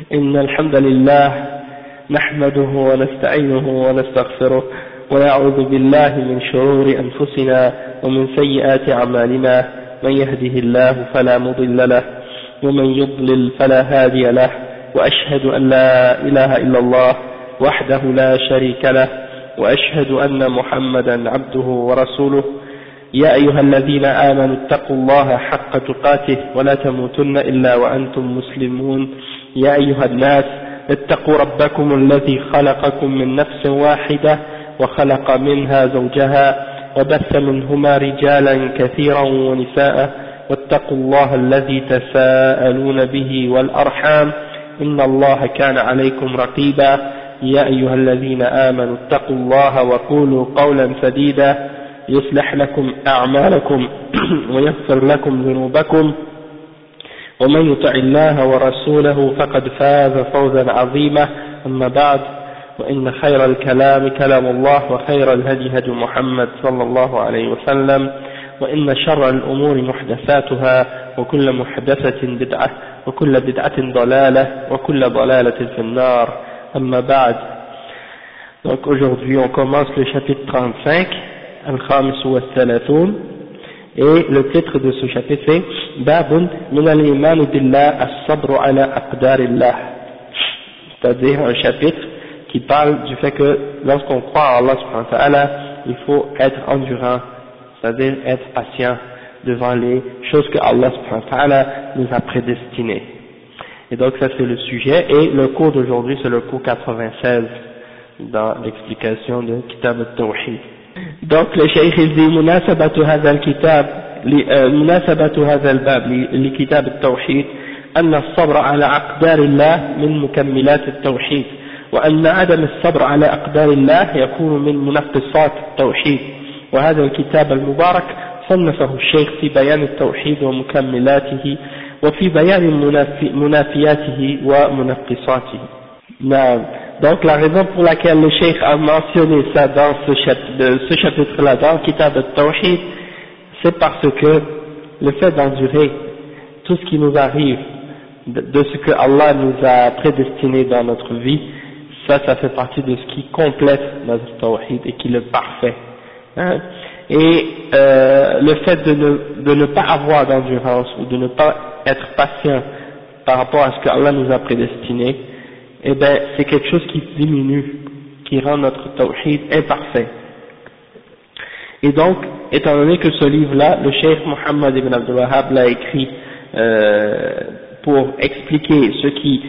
إن الحمد لله نحمده ونستعينه ونستغفره ونعوذ بالله من شرور أنفسنا ومن سيئات أعمالنا من يهده الله فلا مضل له ومن يضلل فلا هادي له وأشهد أن لا إله إلا الله وحده لا شريك له وأشهد أن محمدا عبده ورسوله يا أيها الذين آمنوا اتقوا الله حق تقاته ولا تموتن إلا وأنتم مسلمون يا أيها الناس اتقوا ربكم الذي خلقكم من نفس واحدة وخلق منها زوجها وبث منهما رجالا كثيرا ونساء واتقوا الله الذي تساءلون به والأرحام إن الله كان عليكم رقيبا يا أيها الذين آمنوا اتقوا الله وقولوا قولا سديدا يصلح لكم أعمالكم ويغفر لكم ذنوبكم ومن يطع الله ورسوله فقد فاز فوزا عظيما أما بعد وإن خير الكلام كلام الله وخير الهدي هدي محمد صلى الله عليه وسلم وإن شر الأمور محدثاتها وكل محدثة بدعة وكل بدعة ضلالة وكل ضلالة في النار أما بعد. Donc aujourd'hui on commence le chapitre 35 Al-Khamis wa Thalathun, et le titre de ce chapitre c'est Babun min al-iman billah as-sabr ala aqdarillah, c'est-à-dire un chapitre qui parle du fait que lorsqu'on croit en Allah subhanahu wa ta'ala, il faut être endurant, c'est-à-dire être patient devant les choses que Allah subhanahu wa ta'ala nous a prédestinées. Et donc ça c'est le sujet, et le cours d'aujourd'hui c'est le cours 96 dans l'explication de Kitab al-Tawhid. Donc le Cheikh il dit مناسبة هذا الكتاب مناسبة هذا الباب لكتاب التوحيد أن الصبر على أقدار الله من مكملات التوحيد، وأن عدم الصبر على أقدار الله يكون من منقصات التوحيد، وهذا الكتاب المبارك صنفه الشيخ في بيان التوحيد ومكملاته وفي بيان منافياته ومنقصاته. نعم. Donc la raison pour laquelle le Cheikh a mentionné ça dans ce chapitre-là, dans le Kitab al-Tawhid, c'est parce que le fait d'endurer tout ce qui nous arrive, de ce que Allah nous a prédestiné dans notre vie, ça fait partie de ce qui complète notre Tawhid et qui est le parfait. Hein? Et le fait de ne pas avoir d'endurance ou de ne pas être patient par rapport à ce que Allah nous a prédestiné, eh bien, c'est quelque chose qui diminue, qui rend notre tawhid imparfait. Et donc, étant donné que ce livre-là, le Cheikh Muhammad ibn Abdul Wahhab l'a écrit pour expliquer ce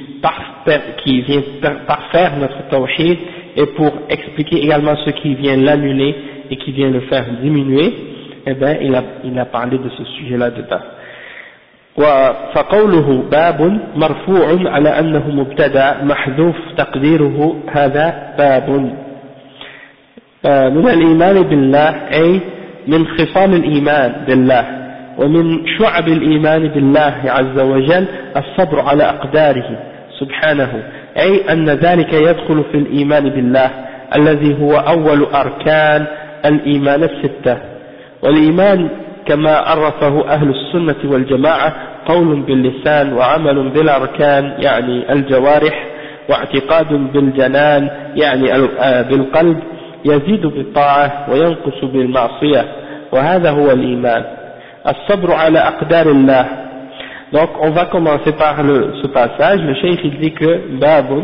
qui vient parfaire notre tawhid, et pour expliquer également ce qui vient l'annuler et qui vient le faire diminuer, eh bien, il a parlé de ce sujet-là dedans. فقوله باب مرفوع على أنه مبتدأ محذوف تقديره هذا باب من الإيمان بالله، أي من خصال الإيمان بالله ومن شعب الإيمان بالله عز وجل الصبر على أقداره سبحانه، أي أن ذلك يدخل في الإيمان بالله الذي هو أول أركان الإيمان الستة. والإيمان كما عرفه أهل السنة والجماعة قول باللسان وعمل بالأركان يعني الجوارح واعتقاد بالجنان يعني بالقلب يزيد بالطاعة وينقص بالمعصية، وهذا هو الإيمان. الصبر على أقدار الله. Donc on va commencer par ce passage. Le cheikh il dit que Babun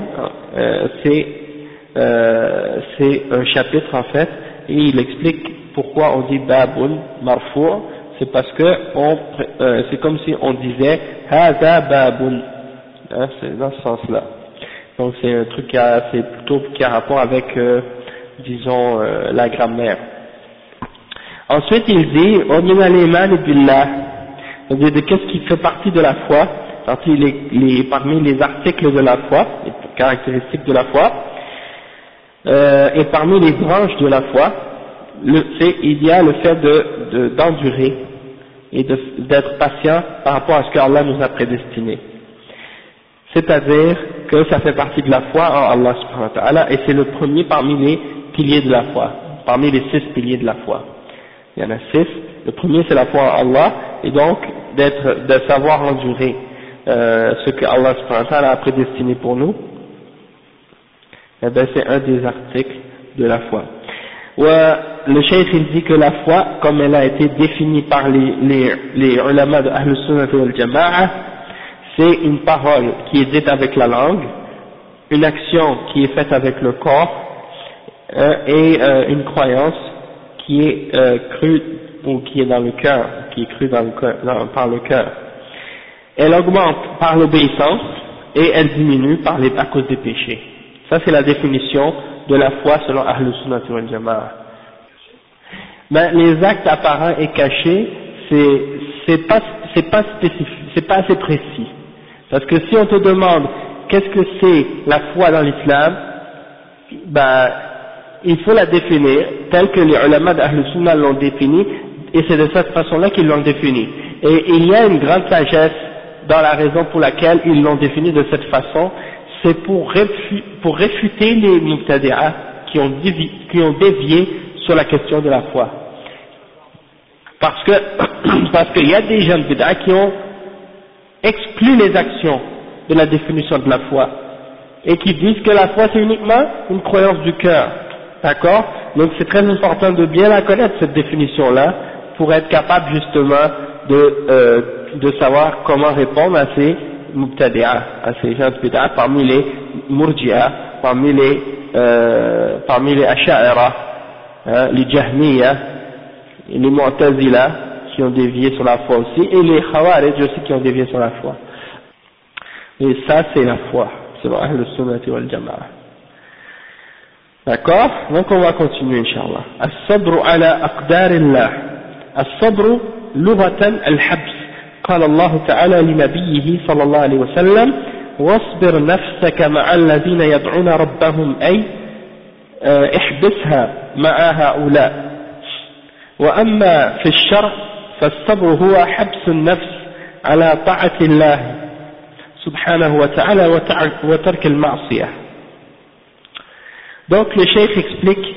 c'est un chapitre en fait, et il explique pourquoi on dit Babun marfou', c'est parce que c'est comme si on disait Hada Babun, hein, c'est dans ce sens-là. Donc c'est un truc c'est plutôt qui a rapport avec disons la grammaire. Ensuite il dit Min al-iman billah, c'est-à-dire de qu'est-ce qui fait partie de la foi, parmi les articles de la foi, les caractéristiques de la foi, et parmi les branches de la foi, il y a le fait d'endurer et d'être patient par rapport à ce que Allah nous a prédestiné. C'est-à-dire que ça fait partie de la foi en Allah subhanahu wa ta'ala, et c'est le premier parmi les piliers de la foi, parmi les 6 piliers de la foi. Il y en a 6. Le premier c'est la foi en Allah, et donc de savoir endurer ce que Allah subhanahu wa ta'ala a prédestiné pour nous, eh bien c'est un des articles de la foi. Le cheikh il dit que la foi, comme elle a été définie par les ulama de Ahl Sunnah wal Jama'a, c'est une parole qui est dite avec la langue, une action qui est faite avec le corps, et une croyance qui est crue ou qui est dans le cœur, qui est crue par le cœur. Elle augmente par l'obéissance et elle diminue à cause des péchés. Ça c'est la définition de la foi selon Ahl Sunnah wal Jama'a. Ben, les actes apparents et cachés, c'est pas spécifique, c'est pas assez précis. Parce que si on te demande qu'est-ce que c'est la foi dans l'islam, ben, il faut la définir telle que les ulama d'Ahl Sunnah l'ont définie, et c'est de cette façon-là qu'ils l'ont définie. Et il y a une grande sagesse dans la raison pour laquelle ils l'ont définie de cette façon, c'est pour réfuter les Muqtadi'a qui ont dévié sur la question de la foi. Parce qu'il y a des gens bid'a qui ont exclu les actions de la définition de la foi et qui disent que la foi c'est uniquement une croyance du cœur, d'accord? Donc c'est très important de bien la connaître cette définition-là pour être capable justement de savoir comment répondre à ces mubtadi'a, à ces gens bid'a parmi les murji'a, parmi les asha'ira, les jahmiya, les mu'tazila qui ont dévié sur la foi aussi, et les khawarij aussi qui ont dévié sur la foi. Et ça c'est la foi, selon Ahl Sunnah wal Jama'a. D'accord? Donc on va continuer Inch'Allah. As-sabru ala aqdarillah. As-sabru lughatan al-habs. قال الله تعالى لنبيه صلى الله عليه وسلم واصبر نفسك مع الذين يدعون ربهم أي احبسها مع هؤلاء. وأما في الشرع فالصبر هو حبس النفس على طاعة الله سبحانه وتعالى وترك المعصية. Donc le cheikh explique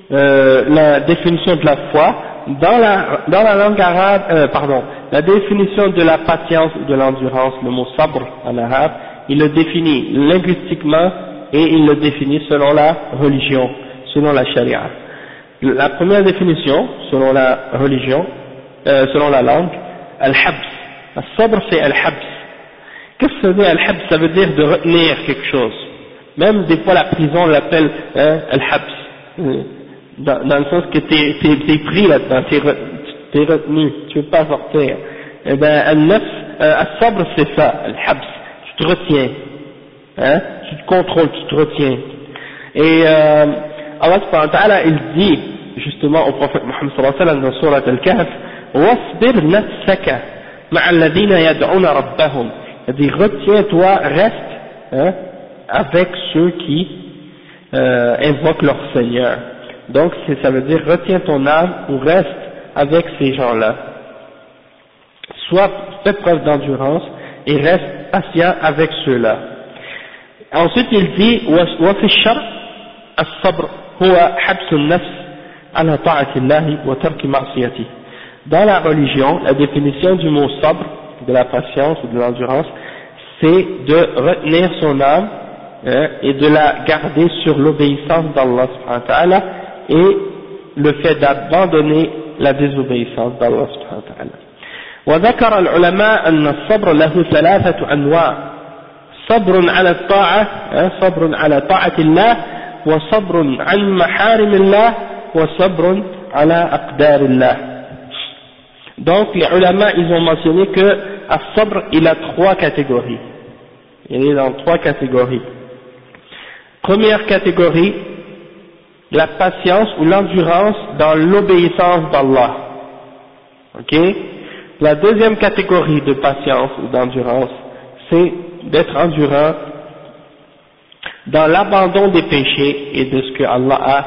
la définition de la foi dans la langue arabe, la définition de la patience ou de l'endurance, le mot sabr en arabe, il le définit linguistiquement et il le définit selon la religion, selon la charia. La première définition, selon la religion, selon la langue, al-habs. Al-sabr c'est al-habs. Qu'est-ce que ça veut dire al-habs? Ça veut dire de retenir quelque chose. Même des fois la prison on l'appelle al-habs. Dans le sens que t'es pris là-dedans, t'es retenu, tu veux pas sortir. Eh ben, al-sabr c'est ça, al-habs. Tu te retiens. Tu te contrôles, tu te retiens. Et Allah subhanahu wa ta'ala, il dit justement au prophète Muhammad sallallahu alayhi wa sallam dans Surat Al-Kahf, وَاصْبِرْ نَفْسَكَ مَعَ الَّذِينَ يَدْعُونَ رَبَّهُم. Il dit retiens-toi, reste avec ceux qui invoquent leur Seigneur. Donc ça veut dire retiens ton âme ou reste avec ces gens-là. Sois, fais preuve d'endurance et reste patient avec ceux-là. Ensuite il dit وَفِي الشَّرْعِ الصبر هو حبس النفس على طاعة الله وترك معصيته. Dans la religion, la définition du mot sabr, de la patience ou de l'endurance, c'est de retenir son âme et de la garder sur l'obéissance d'Allah subhanahu wa ta'ala et le fait d'abandonner la désobéissance d'Allah subhanahu wa ta'ala. وذكر العلماء أن الصبر له ثلاثة أنواع. صبر على الطاعة، صبر على طاعة الله، وصبر عن محارم الله، وصبر على أقدار الله. Donc les ulama ils ont mentionné que as-sabr il a trois catégories. Il est dans trois catégories. Première catégorie, la patience ou l'endurance dans l'obéissance d'Allah. Ok? La deuxième catégorie de patience ou d'endurance, c'est d'être endurant dans l'abandon des péchés et de ce que Allah a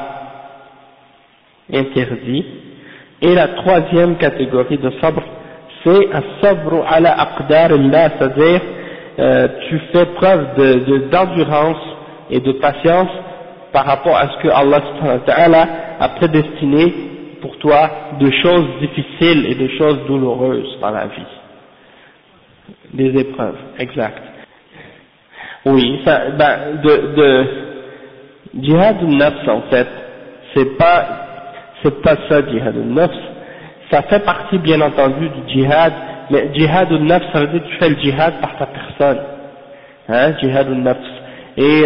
interdit. Et la troisième catégorie de sabr, c'est as-sabru ala aqdar Allah, c'est-à-dire tu fais preuve d'endurance et de patience par rapport à ce que Allah subhanahu wa ta'ala a prédestiné pour toi de choses difficiles et de choses douloureuses dans la vie. des épreuves, exact. Oui, ça, de jihad al-nafs en fait, c'est pas ça jihad al-nafs, ça fait partie bien entendu du jihad, mais jihad al-nafs ça veut dire que tu fais le jihad par ta personne, hein, jihad al-nafs, et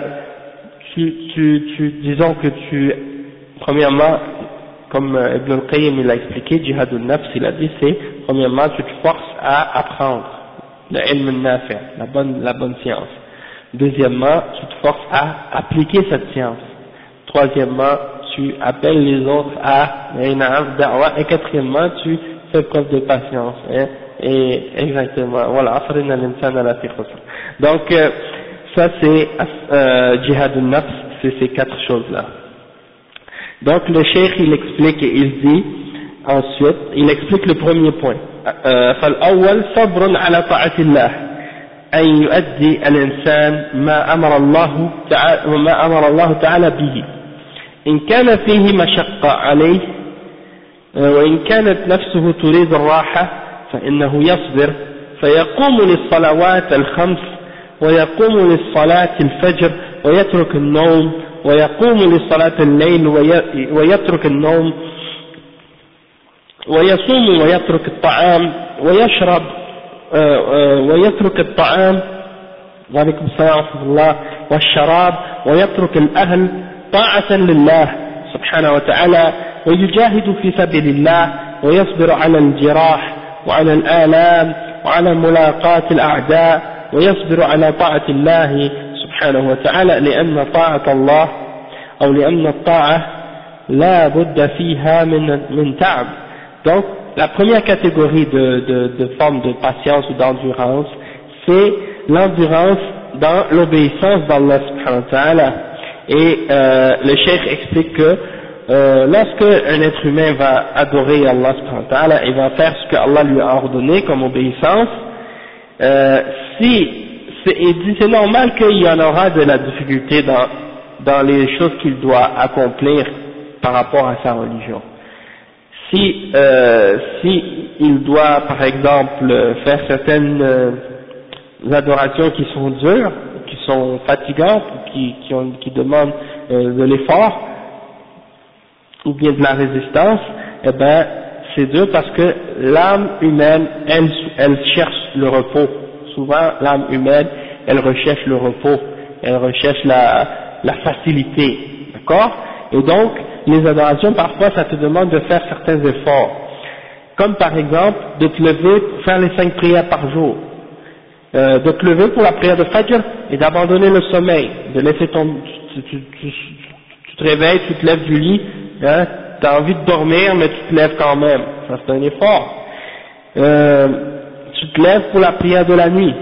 disons que premièrement, comme Ibn al-Qayyim il a expliqué, jihad al-nafs il a dit c'est, premièrement tu te forces à apprendre le ilm al-nafi', la bonne science. Deuxièmement, tu te forces à appliquer cette science. Troisièmement, tu appelles les autres à da'wa. Et quatrièmement, tu fais preuve de patience. Hein, et exactement, voilà. Donc, ça c'est jihad al-nafs, c'est ces quatre choses-là. Donc le cheikh il explique et il dit ensuite, il explique le premier point. فالأول صبر على طاعة الله أن يؤدي الإنسان ما أمر الله تعالى به إن كان فيه مشقة عليه وإن كانت نفسه تريد الراحة فإنه يصبر فيقوم للصلوات الخمس ويقوم للصلاة الفجر ويترك النوم ويقوم لصلاة الليل ويترك النوم ويصوم ويترك الطعام ويشرب ويترك الطعام وعليكم السلام ورحمة الله والشراب ويترك الأهل طاعة لله سبحانه وتعالى ويجاهد في سبيل الله ويصبر على الجراح وعلى الآلام وعلى ملاقاة الأعداء ويصبر على طاعة الله سبحانه وتعالى لأن طاعة الله أو لأن الطاعة لا بد فيها من تعب. Donc la première catégorie de forme de patience ou d'endurance, c'est l'endurance dans l'obéissance d'Allah subhanahu wa ta'ala. Et le cheikh explique que lorsque un être humain va adorer Allah subhanahu wa ta'ala et va faire ce que Allah lui a ordonné comme obéissance, il dit c'est normal qu'il y en aura de la difficulté dans les choses qu'il doit accomplir par rapport à sa religion. Si il doit par exemple faire certaines adorations qui sont dures, qui sont fatigantes, qui demandent de l'effort ou bien de la résistance, eh ben c'est dur parce que l'âme humaine elle cherche le repos. Souvent l'âme humaine elle recherche le repos, elle recherche la facilité, d'accord? Et donc les adorations, parfois, ça te demande de faire certains efforts. Comme par exemple, de te lever pour faire les 5 prières par jour. De te lever pour la prière de Fajr et d'abandonner le sommeil. De laisser tu te réveilles, tu te lèves du lit, hein, tu as envie de dormir, mais tu te lèves quand même. Ça, c'est un effort. Tu te lèves pour la prière de la nuit.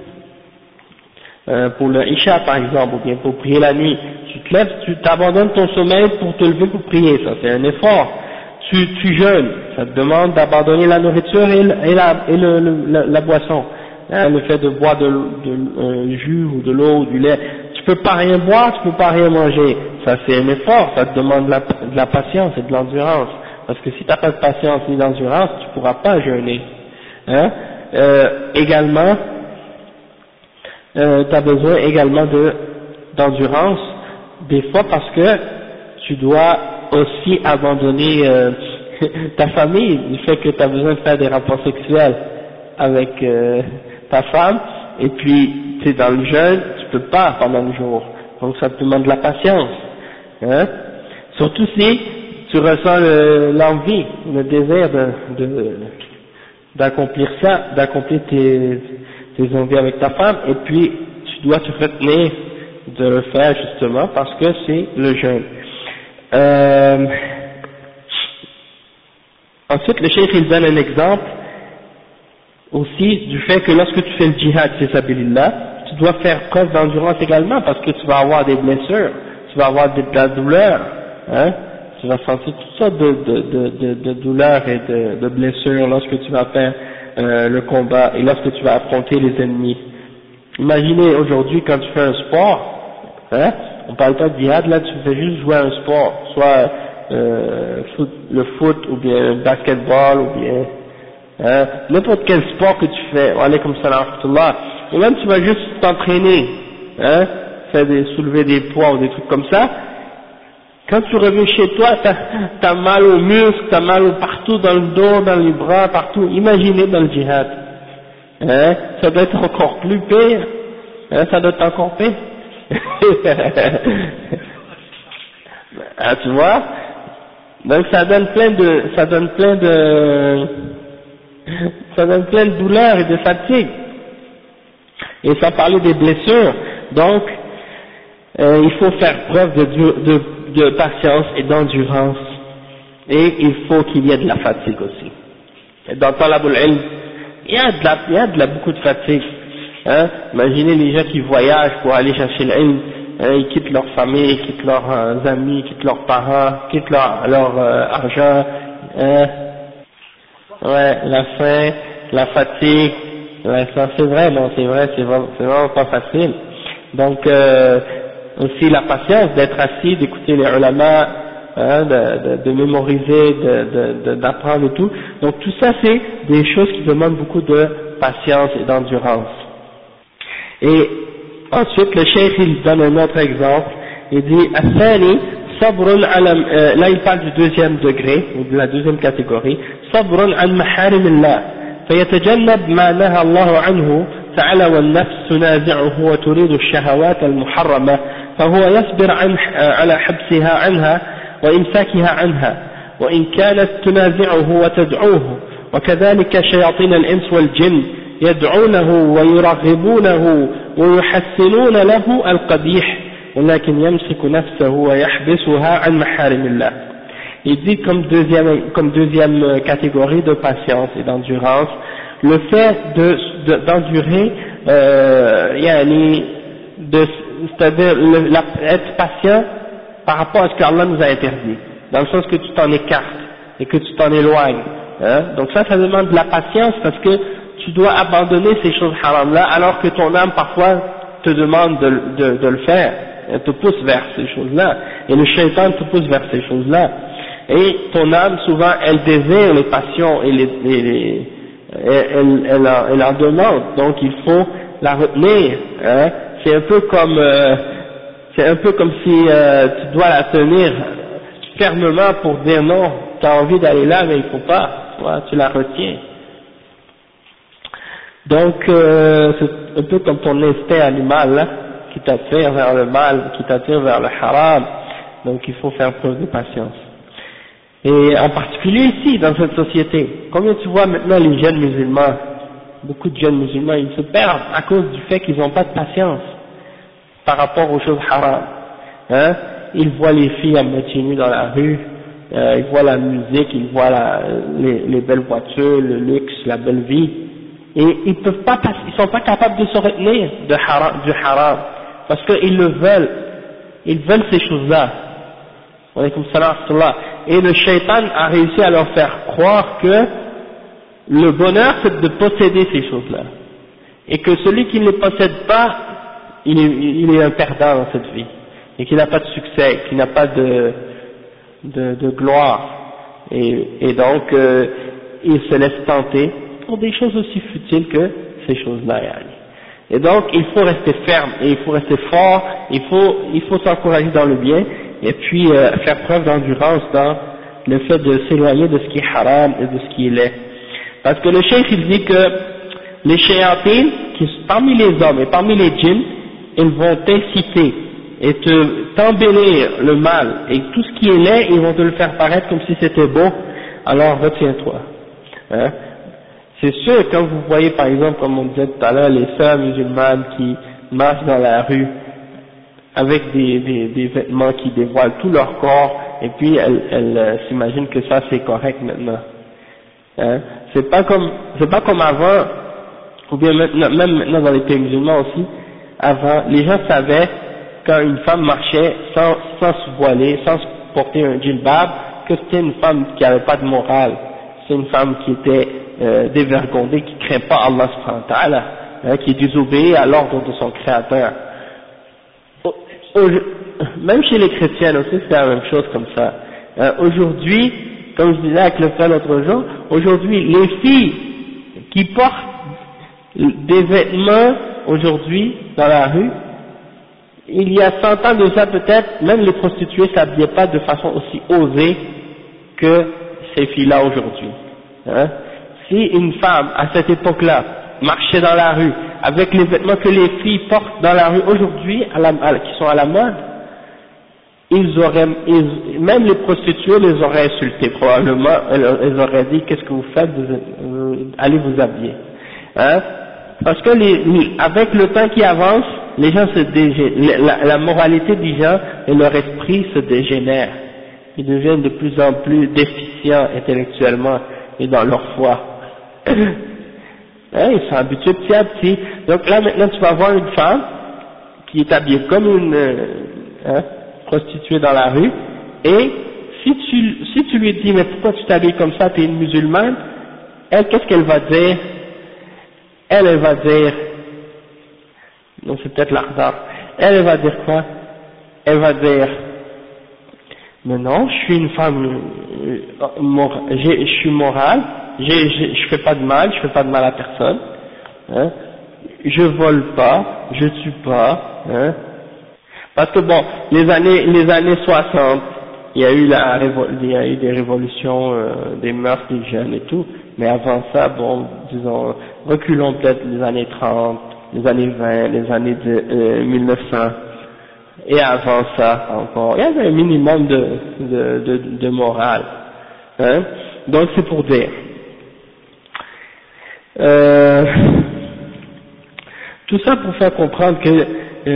Pour le Isha par exemple, ou bien pour prier la nuit, tu te lèves, tu t'abandonnes ton sommeil pour te lever pour prier, ça c'est un effort. Tu jeûnes, ça te demande d'abandonner la nourriture et la boisson, hein, le fait de boire de jus ou de l'eau ou du lait, tu peux pas rien boire, tu peux pas rien manger, ça c'est un effort, ça te demande de la patience et de l'endurance, parce que si tu n'as pas de patience ni d'endurance, tu pourras pas jeûner, hein. Également, tu as besoin également d'endurance, des fois parce que tu dois aussi abandonner ta famille, du fait que tu as besoin de faire des rapports sexuels avec ta femme, et puis tu es dans le jeûne, tu peux pas pendant le jour, donc ça te demande de la patience, hein? Surtout si tu ressens l'envie, le désir d'accomplir ça, d'accomplir tes envies avec ta femme, et puis tu dois te retenir de le faire justement parce que c'est le jeûne. Ensuite le cheikh il donne un exemple aussi du fait que lorsque tu fais le djihad fi sabilillah, tu dois faire preuve d'endurance également parce que tu vas avoir des blessures, tu vas avoir de la douleur, hein, tu vas sentir toutes sortes de douleurs et de blessures lorsque tu vas faire le combat et lorsque tu vas affronter les ennemis. Imaginez aujourd'hui quand tu fais un sport, hein, on parle pas de djihad, là tu fais juste jouer à un sport, soit le foot ou bien le basketball ou bien N'importe quel sport que tu fais, wa alaykum salam wa rahmatullah, ou même tu vas juste t'entraîner, soulever des poids ou des trucs comme ça, quand tu reviens chez toi, t'as mal aux muscles, t'as mal partout dans le dos, dans les bras, partout. Imaginez dans le djihad. Ça doit être encore plus pire. Ça doit être encore pire. Tu vois? Donc ça donne plein de douleurs et de fatigue. Et sans parler des blessures. Donc, il faut faire preuve de patience et d'endurance. Et il faut qu'il y ait de la fatigue aussi. Et dans Talabul Ilm, il y a beaucoup de fatigue. Imaginez les gens qui voyagent pour aller chercher l'ilm, ils quittent leur famille, ils quittent leurs amis, ils quittent leurs parents, ils quittent leur argent. La faim, la fatigue. Ça c'est vrai, non, c'est vraiment pas facile. Donc, aussi la patience d'être assis, d'écouter les ulama, de mémoriser, d'apprendre et tout. Donc tout ça c'est des choses qui demandent beaucoup de patience et d'endurance. Et ensuite le cheikh il donne un autre exemple, il dit Athani sabrun ala, là il parle du deuxième degré, ou de la deuxième catégorie, sabrun an maharimillah, فيتجنب ما نهى الله عنه تعالى والنفس تنازعه وتريد الشهوات المحرمة فهو يصبر على حبسها عنها وإمساكها عنها وإن كانت تنازعه وتدعوه وكذلك شياطين الإنس والجن يدعونه ويرغبونه ويحسنون له القبيح ولكن يمسك نفسه ويحبسها عن محارم الله. Il dit comme deuxième catégorie de patience et d'endurance, le fait d'endurer, c'est-à-dire être patient par rapport à ce qu'Allah nous a interdit, dans le sens que tu t'en écartes et que tu t'en éloignes. Donc ça demande de la patience parce que tu dois abandonner ces choses haram-là alors que ton âme parfois te demande de le faire, elle te pousse vers ces choses-là, et le shaitan te pousse vers ces choses-là. Et ton âme, souvent, elle désire les passions et elle en demande, donc il faut la retenir. C'est un peu comme si tu dois la tenir fermement pour dire non, tu as envie d'aller là, mais il faut pas, tu la retiens. Donc c'est un peu comme ton instinct animal là, qui t'attire vers le mal, qui t'attire vers le haram. Donc il faut faire preuve de patience. Et en particulier ici, dans cette société, combien tu vois maintenant les jeunes musulmans, beaucoup de jeunes musulmans, ils se perdent à cause du fait qu'ils n'ont pas de patience par rapport aux choses haram. Ils voient les filles à moitié nues dans la rue, ils voient la musique, ils voient les belles voitures, le luxe, la belle vie, et ils sont pas capables de se retenir du haram, parce qu'ils le veulent, ils veulent ces choses-là. Alaykoum salam wa rahmatullah. Et le shaitan a réussi à leur faire croire que le bonheur c'est de posséder ces choses-là, et que celui qui ne les possède pas, il est un perdant dans cette vie, et qu'il n'a pas de succès, qu'il n'a pas de gloire, et donc il se laisse tenter pour des choses aussi futiles que ces choses-là. Et donc il faut rester ferme, et il faut rester fort, il faut s'encourager dans le bien, et puis faire preuve d'endurance dans le fait de s'éloigner de ce qui est haram et de ce qui est laid. Parce que le cheikh il dit que les shayatines, parmi les hommes et parmi les djinns, ils vont t'inciter et t'embellir le mal, et tout ce qui est laid, ils vont te le faire paraître comme si c'était beau, alors retiens-toi. C'est sûr, quand vous voyez par exemple, comme on disait tout à l'heure, les sœurs musulmanes qui marchent dans la rue avec des vêtements qui dévoilent tout leur corps, et puis elles s'imaginent que ça c'est correct maintenant. C'est pas comme avant, ou bien maintenant, même maintenant dans les pays musulmans aussi, avant, les gens savaient quand une femme marchait sans se voiler, sans porter un djilbab, que c'était une femme qui n'avait pas de morale, c'est une femme qui était dévergondée, qui ne craint pas Allah subhanahu wa ta'ala, qui désobéit à l'ordre de son créateur. Même chez les chrétiens aussi c'est la même chose comme ça. Aujourd'hui, comme je disais avec le frère l'autre jour, aujourd'hui, les filles qui portent des vêtements aujourd'hui dans la rue, il y a 100 ans de ça peut-être, même les prostituées ne s'habillaient pas de façon aussi osée que ces filles-là aujourd'hui. Hein? Si une femme, à cette époque-là, marchait dans la rue avec les vêtements que les filles portent dans la rue aujourd'hui, qui sont à la mode, même les prostituées les auraient insultées probablement, elles auraient dit qu'est-ce que vous faites, allez vous habiller. Hein? Parce que avec le temps qui avance, les gens la moralité des gens et leur esprit se dégénèrent. Ils deviennent de plus en plus déficients intellectuellement et dans leur foi. Hein, ils sont habitués petit à petit. Donc là maintenant tu vas voir une femme qui est habillée comme une prostituée dans la rue, et si tu lui dis mais pourquoi tu t'habilles comme ça, tu es une musulmane, elle qu'est-ce qu'elle va dire? Elle va dire, non c'est peut-être l'ardar, elle va dire quoi? Elle va dire, mais non, je suis une femme, je suis morale, je fais pas de mal, je fais pas de mal à personne, hein, je vole pas, je tue pas, hein, parce que bon, les années 60, il y a eu des révolutions, des mœurs des jeunes et tout, mais avant ça, bon, disons, reculons peut-être les années 30, les années 20, les années 1900, et avant ça encore, il y avait un minimum de morale, hein, donc c'est pour dire. Tout ça pour faire comprendre que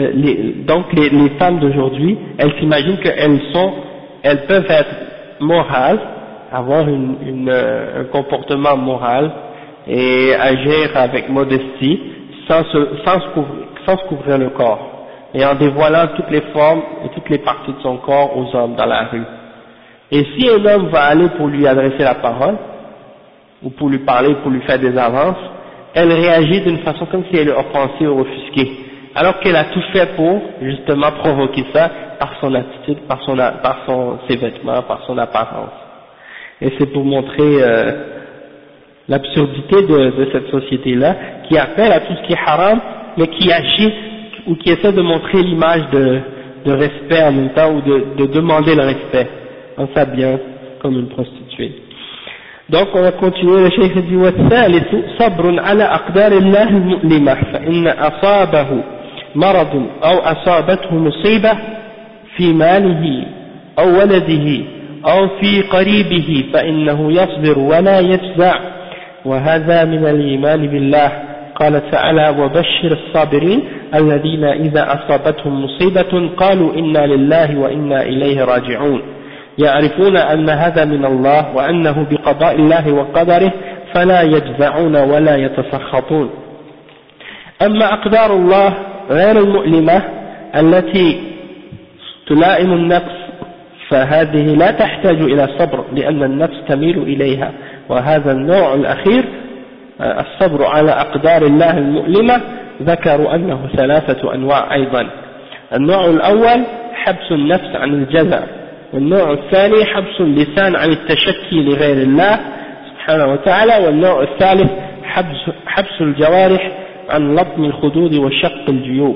les femmes d'aujourd'hui, elles s'imaginent elles peuvent être morales, avoir un comportement moral et agir avec modestie sans se couvrir le corps et en dévoilant toutes les formes et toutes les parties de son corps aux hommes dans la rue. Et si un homme va aller pour lui adresser la parole ou pour lui parler, pour lui faire des avances, elle réagit d'une façon comme si elle est offensée ou offusquée, alors qu'elle a tout fait pour justement provoquer ça par son attitude, par ses vêtements, par son apparence. Et c'est pour montrer l'absurdité de cette société-là, qui appelle à tout ce qui est haram, mais qui agit ou qui essaie de montrer l'image de respect en même temps, ou de demander le respect en s'habillant comme une prostituée. Donc on va continuer, le cheikh dit والثالث صبر على أقدار الله المؤلمة فإن أصابه مرض أو أصابته مصيبة في ماله أو ولده أو في قريبه فإنه يصبر ولا يجزع وهذا من الإيمان بالله قال تعالى وبشر الصابرين الذين إذا أصابتهم مصيبة قالوا إنا لله وإنا إليه راجعون يعرفون أن هذا من الله وأنه بقضاء الله وقدره فلا يجزعون ولا يتسخطون. أما أقدار الله غير المؤلمة التي تلائم النفس فهذه لا تحتاج إلى صبر لأن النفس تميل إليها، وهذا النوع الأخير الصبر على أقدار الله المؤلمة ذكروا أنه 3 أنواع أيضا. النوع الأول حبس النفس عن الجزع، والنوع الثاني حبس اللسان عن التشكي لغير الله سبحانه وتعالى، والنوع الثالث حبس الجوارح عن لطم الخدود وشق الجيوب.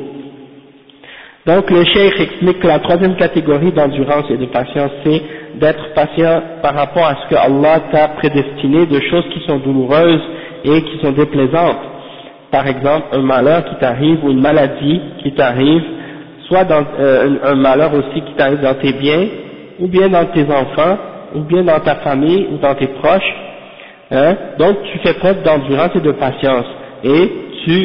Donc le cheikh explique que la troisième catégorie d'endurance et de patience, c'est d'être patient par rapport à ce que Allah t'a prédestiné de choses qui sont douloureuses et qui sont déplaisantes. Par exemple, un malheur qui t'arrive ou une maladie qui t'arrive, soit un malheur aussi qui t'arrive dans tes biens, ou bien dans tes enfants, ou bien dans ta famille, ou dans tes proches. Hein? Donc tu fais preuve d'endurance et de patience, et tu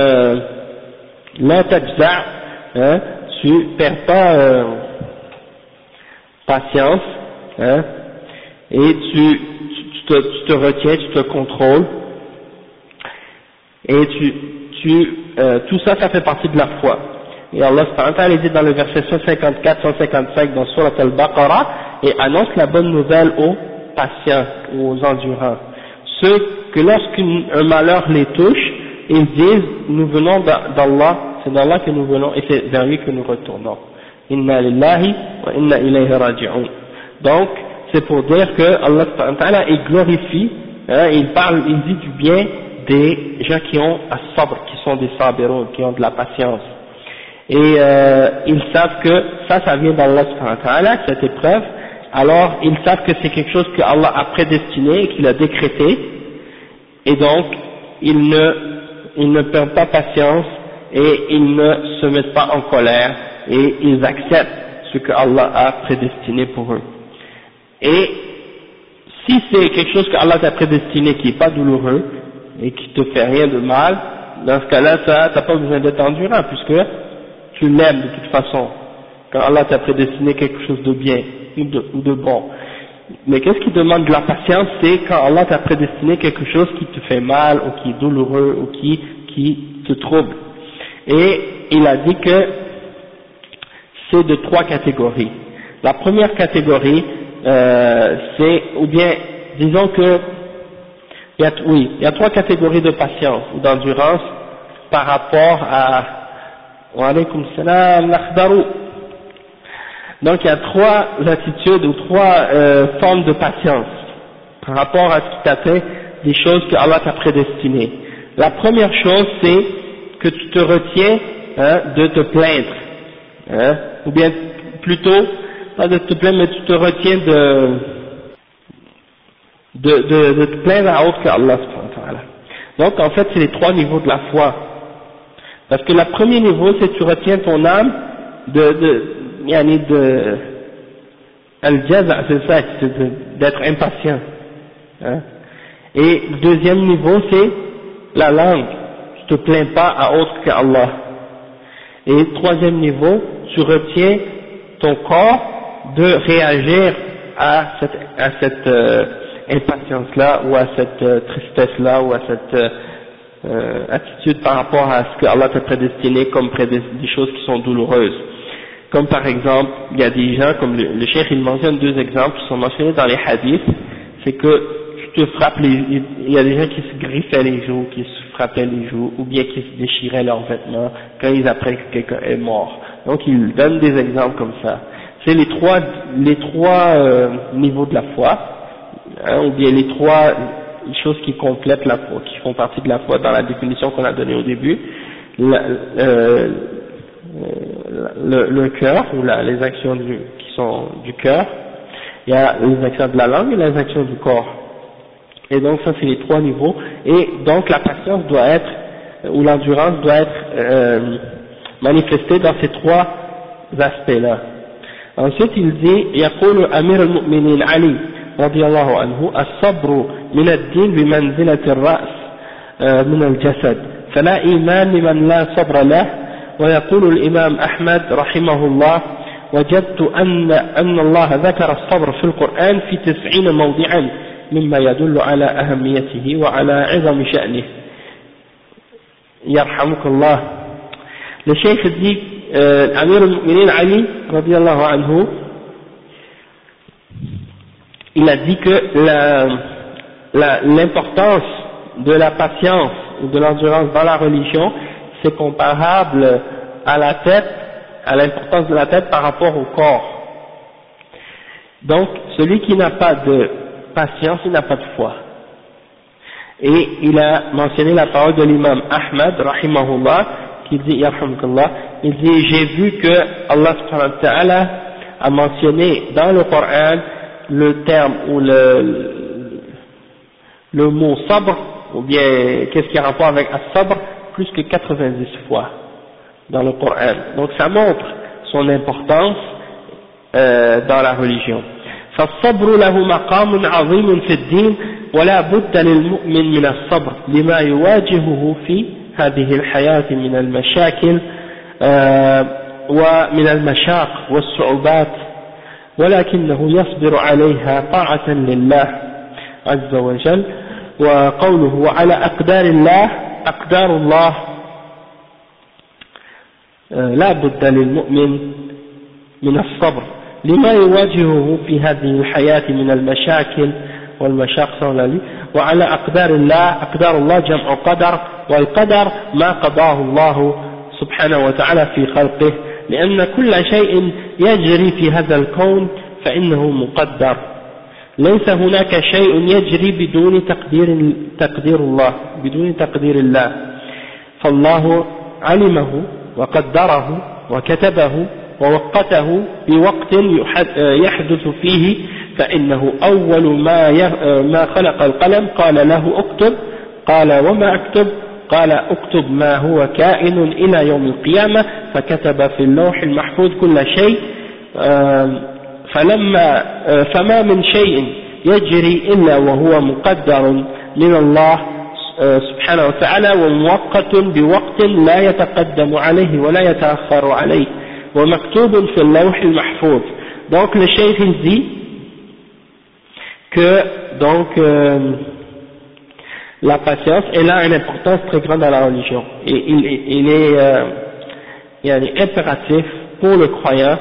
la tajza', hein? Tu perds pas patience, hein? Et tu te retiens, tu te contrôles, et tout ça, ça fait partie de la foi. Et Allah subhanahu wa ta'ala dit dans le verset 154-155 dans Surat al-Baqarah, et annonce la bonne nouvelle aux patients, aux endurants. Ceux que lorsqu'un malheur les touche, ils disent, nous venons d'Allah, c'est d'Allah que nous venons et c'est vers lui que nous retournons. Inna lillahi wa inna ilayhi raji'un. Donc, c'est pour dire que Allah subhanahu wa ta'ala, il glorifie, hein, il dit du bien des gens qui ont as-sabr, qui sont des sabirun, qui ont de la patience. Et ils savent que ça vient d'Allah subhanahu wa ta'ala, cette épreuve, alors ils savent que c'est quelque chose que Allah a prédestiné et qu'il a décrété, et donc ils ne perdent pas patience et ils ne se mettent pas en colère et ils acceptent ce que Allah a prédestiné pour eux. Et si c'est quelque chose que Allah t'a prédestiné qui n'est pas douloureux et qui te fait rien de mal, dans ce cas-là, t'as pas besoin d'être endurant puisque tu l'aimes de toute façon. Quand Allah t'a prédestiné quelque chose de bien ou de bon. Mais qu'est-ce qui demande de la patience? C'est quand Allah t'a prédestiné quelque chose qui te fait mal ou qui est douloureux ou qui te trouble. Et il a dit que c'est de 3 catégories. La première catégorie, c'est, ou bien, disons que, il y a 3 catégories de patience ou d'endurance par rapport à, wa alaykum salam, l'akhdaru. Donc il y a 3 attitudes ou 3 formes de patience par rapport à ce qui t'a fait des choses que Allah t'a prédestinées. La première chose, c'est que tu te retiens de te plaindre, hein, ou bien plutôt, pas de te plaindre, mais tu te retiens de te plaindre à autre qu'Allah. Donc en fait c'est les 3 niveaux de la foi. Parce que le premier niveau c'est que tu retiens ton âme al-jaza', c'est ça, d'être impatient. Hein. Et le deuxième niveau c'est la langue. Tu te plains pas à autre qu'Allah. Et le troisième niveau, tu retiens ton corps de réagir à cette impatience-là, ou à cette tristesse-là, ou à cette attitude par rapport à ce que Allah t'a prédestiné comme des choses qui sont douloureuses. Comme par exemple, il y a des gens, comme le cheikh il mentionne 2 exemples qui sont mentionnés dans les hadiths, c'est que tu te frappes il y a des gens qui se griffaient les joues, qui se frappaient les joues, ou bien qui se déchiraient leurs vêtements quand ils apprennent que quelqu'un est mort. Donc ils donnent des exemples comme ça. C'est les trois niveaux de la foi, hein, ou bien les 3 choses qui complètent la foi, qui font partie de la foi dans la définition qu'on a donnée au début. Le cœur, ou les actions qui sont du cœur, il y a les actions de la langue et les actions du corps. Et donc ça c'est les 3 niveaux, et donc la patience doit être, ou l'endurance doit être manifestée dans ces 3 aspects-là. Ensuite il dit, يقول أمير المؤمنين علي رضي الله عنه الصبر من الدين بمنزلة الرأس من الجسد فلا إيمان لمن لا صبر له. ويقول الإمام أحمد رحمه الله وجدت أن الله ذكر الصبر في القرآن في 90 موضعا مما يدل على أهميته وعلى عظم شأنه. يرحمك الله. Le cheikh dit, Amir al-Mu'minin Ali radiyallahu anhu, il a dit que l'importance de la patience ou de l'endurance dans la religion, c'est comparable à la tête, à l'importance de la tête par rapport au corps. Donc, celui qui n'a pas de patience, il n'a pas de foi. Et il a mentionné la parole de l'imam Ahmad, rahimahullah, qui dit, yarhamukallah, il dit, j'ai vu que Allah subhanahu wa ta'ala a mentionné dans le Coran le terme ou le mot sabr, ou bien qu'est-ce qui a rapport avec as-sabr, plus que 90 fois dans le Coran. Donc ça montre son importance dans la religion. فالصبر له مقام عظيم في الدين ولا بد للمؤمن من الصبر لما يواجهه في هذه الحياة من المشاكل ومن المشاق والصعوبات ولكنه يصبر عليها طاعة لله عز وجل. وقوله وعلى أقدار الله أقدار الله لا بد للمؤمن من الصبر لما يواجهه في هذه الحياة من المشاكل والمشاق. وعلى أقدار الله جمع قدر، والقدر ما قضاه الله سبحانه وتعالى في خلقه، لأن كل شيء يجري في هذا الكون فإنه مقدر. ليس هناك شيء يجري بدون تقدير الله فالله علمه وقدره وكتبه ووقته بوقت يحدث فيه فإنه أول ما خلق القلم قال له اكتب قال وما اكتب قال اكتب ما هو كائن إلى يوم القيامة فكتب في اللوح المحفوظ كل شيء فما من شيء يجري إلا وهو مقدر من الله سبحانه وتعالى وموقت بوقت لا يتقدم عليه ولا يتأخر عليه ومكتوب في اللوح المحفوظ. Donc le cheikh il dit que la patience elle a une importance très grande dans la religion et il est impératif pour le croyant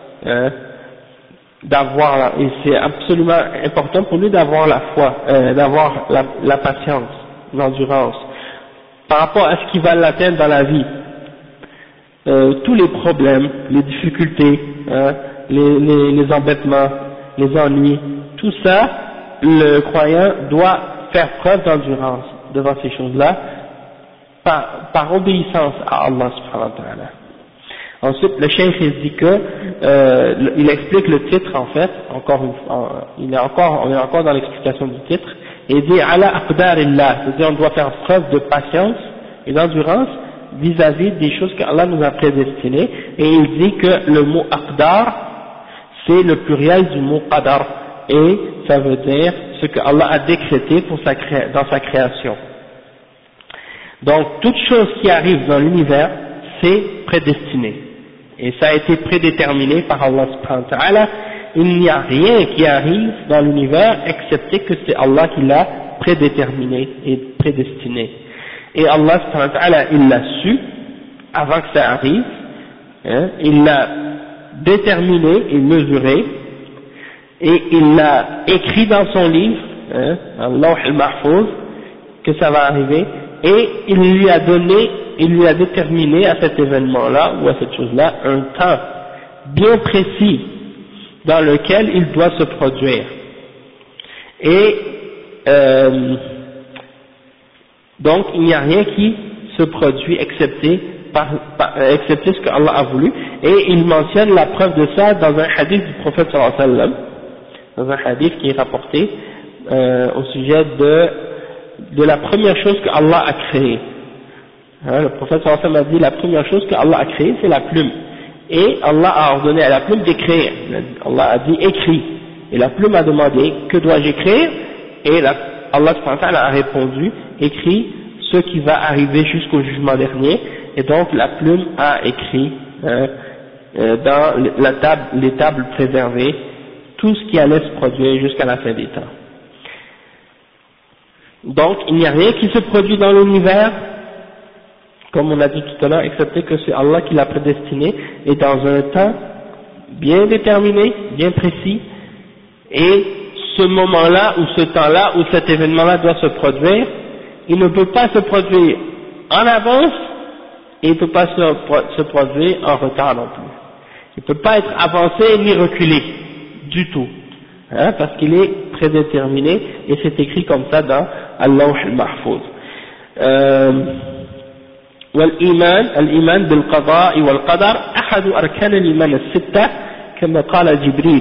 d'avoir, et c'est absolument important pour lui d'avoir la foi, d'avoir la patience, l'endurance par rapport à ce qui va l'atteindre dans la vie, tous les problèmes, les difficultés, les embêtements, les ennuis, tout ça, le croyant doit faire preuve d'endurance devant ces choses-là par obéissance à Allah subhanahu wa ta'ala. Ensuite, le cheikh il dit que, il explique le titre en fait, on est encore dans l'explication du titre, et il dit ala aqdarillah, c'est-à-dire on doit faire preuve de patience et d'endurance vis-à-vis des choses qu'Allah nous a prédestinées, et il dit que le mot aqdar c'est le pluriel du mot qadar, et ça veut dire ce que Allah a décrété dans sa création. Donc toute chose qui arrive dans l'univers c'est prédestiné. Et ça a été prédéterminé par Allah subhanahu wa ta'ala. Il n'y a rien qui arrive dans l'univers excepté que c'est Allah qui l'a prédéterminé et prédestiné. Et Allah subhanahu wa ta'ala, il l'a su avant que ça arrive, il l'a déterminé et mesuré, et il l'a écrit dans son livre, Allah al-Mahfouz, que ça va arriver, et il lui a déterminé à cet événement-là ou à cette chose-là un temps bien précis dans lequel il doit se produire. Et donc il n'y a rien qui se produit excepté ce que Allah a voulu, et il mentionne la preuve de ça dans un hadith du prophète sallallahu alayhi wa sallam, dans un hadith qui est rapporté au sujet de la première chose que Allah a créée. Le prophète sallallahu alayhi wa sallam a dit la première chose que Allah a créée c'est la plume, et Allah a ordonné à la plume d'écrire. Allah a dit écris, et la plume a demandé que dois-je écrire, et Allah subhanahu wa ta'ala a répondu écris ce qui va arriver jusqu'au jugement dernier, et donc la plume a écrit dans les tables préservées tout ce qui allait se produire jusqu'à la fin des temps. Donc il n'y a rien qui se produit dans l'univers, comme on a dit tout à l'heure, excepté que c'est Allah qui l'a prédestiné, et dans un temps bien déterminé, bien précis, et ce moment-là, ou ce temps-là, où cet événement-là doit se produire, il ne peut pas se produire en avance, et il ne peut pas se produire en retard non plus. Il ne peut pas être avancé ni reculé, du tout, parce qu'il est prédéterminé, et c'est écrit comme ça dans Allah al-Mahfouz. الإيمان بالقضاء والقدر أحد أركان الإيمان الستة كما قال جبريل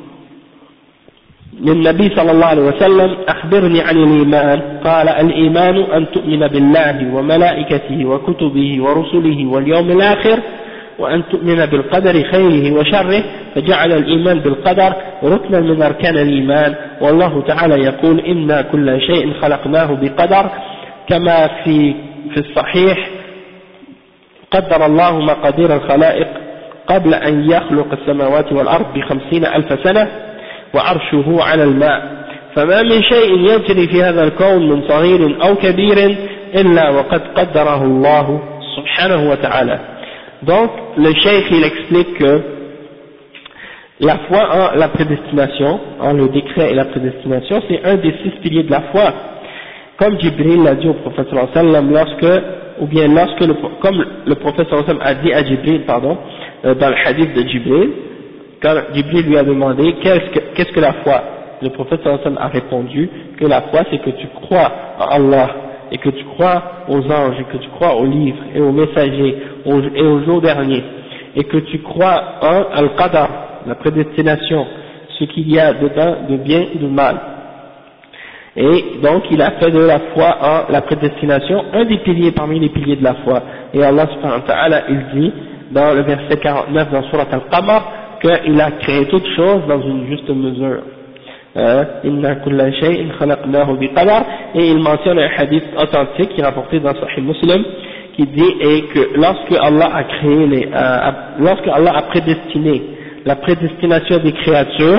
للنبي صلى الله عليه وسلم أخبرني عن الإيمان قال الإيمان أن تؤمن بالله وملائكته وكتبه ورسله واليوم الآخر وأن تؤمن بالقدر خيره وشره فجعل الإيمان بالقدر ركنا من أركان الإيمان والله تعالى يقول إنا كل شيء خلقناه بقدر كما في الصحيح قدر الله مقادير الخلائق قبل أن يخلق السماوات والأرض ب50,000 سنة وعرشه على الماء فما من شيء يجري في هذا الكون من صغير أو كبير إلا وقد قدره الله سبحانه وتعالى. Donc le cheikh il explique que la foi en la prédestination, en le décret et la prédestination, c'est un des 6 piliers de la foi, comme Jibril l'a dit au prophète sallallahu alayhi wa sallam comme le prophète sallallahu alayhi wa sallam a dit à Jibril, dans le hadith de Jibril, quand Jibril lui a demandé qu'est-ce que la foi, Le prophète sallallahu alayhi wa sallam a répondu que la foi c'est que tu crois en Allah et que tu crois aux anges et que tu crois aux livres et aux messagers et au jour dernier et que tu crois en Al-Qadar, la prédestination, ce qu'il y a dedans de bien et de mal. Et donc il a fait de la foi en la prédestination un des piliers parmi les piliers de la foi. Et Allah subhanahu wa ta'ala il dit dans le verset 49 dans Surat Al-Qamar qu'il a créé toutes choses dans une juste mesure. Inna kulla shay'in khalaqnahu biqadar, et il mentionne un hadith authentique qui est rapporté dans Sahih Muslim qui dit et que lorsque Allah a créé lorsque Allah a prédestiné la prédestination des créatures,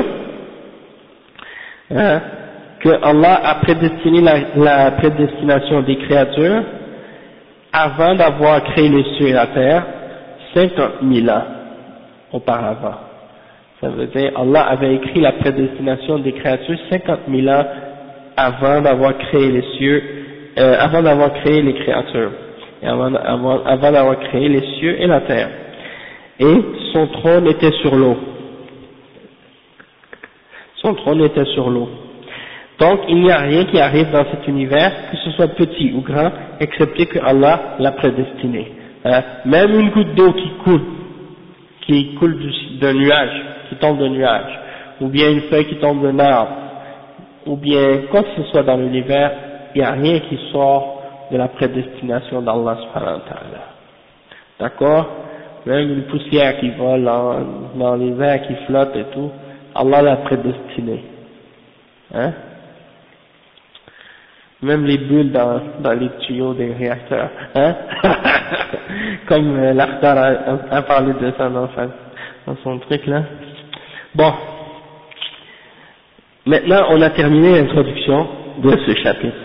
que Allah a prédestiné la prédestination des créatures avant d'avoir créé les cieux et la terre 50 000 ans auparavant. Ça veut dire Allah avait écrit la prédestination des créatures 50 000 ans avant d'avoir créé les cieux, avant d'avoir créé les créatures, et avant d'avoir créé les cieux et la terre. Et son trône était sur l'eau. Son trône était sur l'eau. Donc il n'y a rien qui arrive dans cet univers, que ce soit petit ou grand, excepté que Allah l'a prédestiné. Même une goutte d'eau qui coule d'un nuage, qui tombe d'un nuage, ou bien une feuille qui tombe d'un arbre, ou bien quoi que ce soit dans l'univers, il n'y a rien qui sort de la prédestination d'Allah subhanahu wa ta'ala. D'accord? Même une poussière qui vole dans les airs, qui flotte et tout, Allah l'a prédestiné. Hein? Même les bulles dans les tuyaux des réacteurs. Hein? Comme l'Akhdar a parlé de ça dans son truc là. Bon. Maintenant, on a terminé l'introduction de ce chapitre.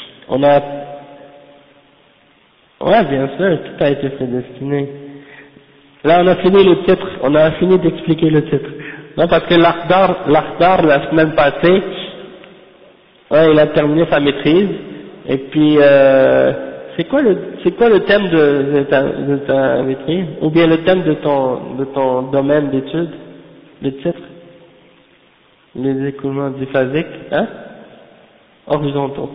Ouais, bien sûr, tout a été prédestiné. Là, on a fini le titre, on a fini d'expliquer le titre. Non, parce que l'Akhdar, la semaine passée, ouais, il a terminé sa maîtrise, et puis, c'est quoi le thème de ta maîtrise? Ou bien le thème de ton domaine d'études? Le titre? Les écoulements diphasiques, hein? Horizontaux.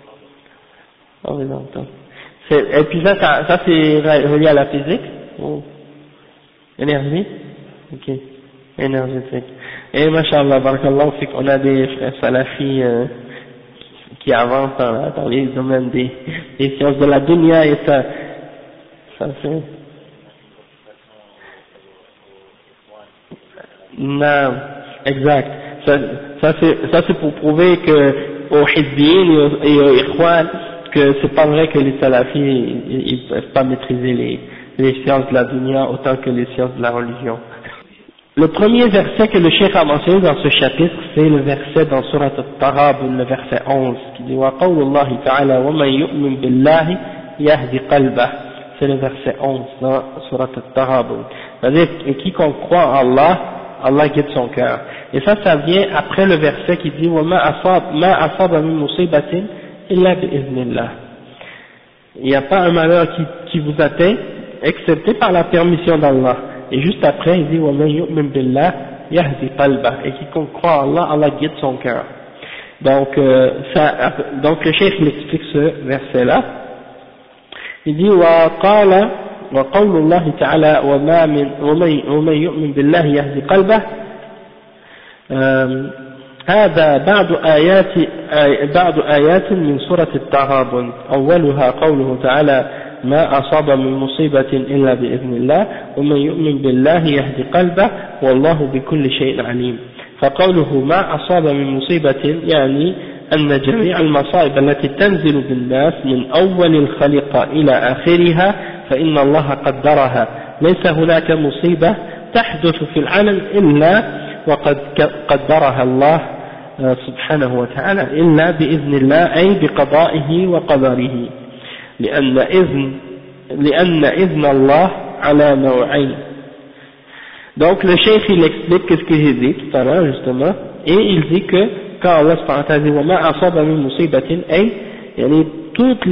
Et puis ça c'est relié à la physique? Ou énergie? Ok. Énergétique. Et mashallah, barakallahu fik, on a des frères salafis qui avancent dans les domaines des sciences de la dunya, et ça fait... Non, exact. Ça c'est pour prouver que aux hizbiyin et aux ikhwan que c'est pas vrai que les salafis ils peuvent pas maîtriser les sciences de la dunya autant que les sciences de la religion. Le premier verset que le cheikh a mentionné dans ce chapitre, c'est le verset dans Surat Al-Taghabun, le verset 11, qui dit wa qawlullahi ta'ala wa man yu'min billahi yahdi qalbah. C'est le verset 11 dans Surat Al-Taghabun. C'est-à-dire quiconque croit en Allah, Allah guide son cœur. Et ça vient après le verset qui dit wa ma asaba min musibatin illa bi'iznillah. Il n'y a pas un malheur qui vous atteint excepté par la permission d'Allah. Et juste après, il dit wa man yu'min billah yahdi qalbah, et quiconque croit en Allah, Allah guide son cœur. Donc le cheikh il explique ce verset là. Il dit wa qawlullahi ta'ala wa man yu'min billah yahdi qalbah. هذا بعض آيات من سورة التغابن أولها قوله تعالى ما أصاب من مصيبة إلا بإذن الله ومن يؤمن بالله يهدي قلبه والله بكل شيء عليم. فقوله ما أصاب من مصيبة يعني أن جميع المصائب التي تنزل بالناس من أول الخليقة إلى آخرها فإن الله قدرها. ليس هناك مصيبة تحدث في العالم إلا وقد قدرها الله سبحانه وتعالى إلا بإذن الله أي بقضائه وقدره لأن إذن الله على نوعين. Donc le cheikh il explique ce que j'ai dit tout à l'heure justement, et il dit que quand Allah subhanahu wa ta'ala dit wa ma asaba min musibatin ay toutes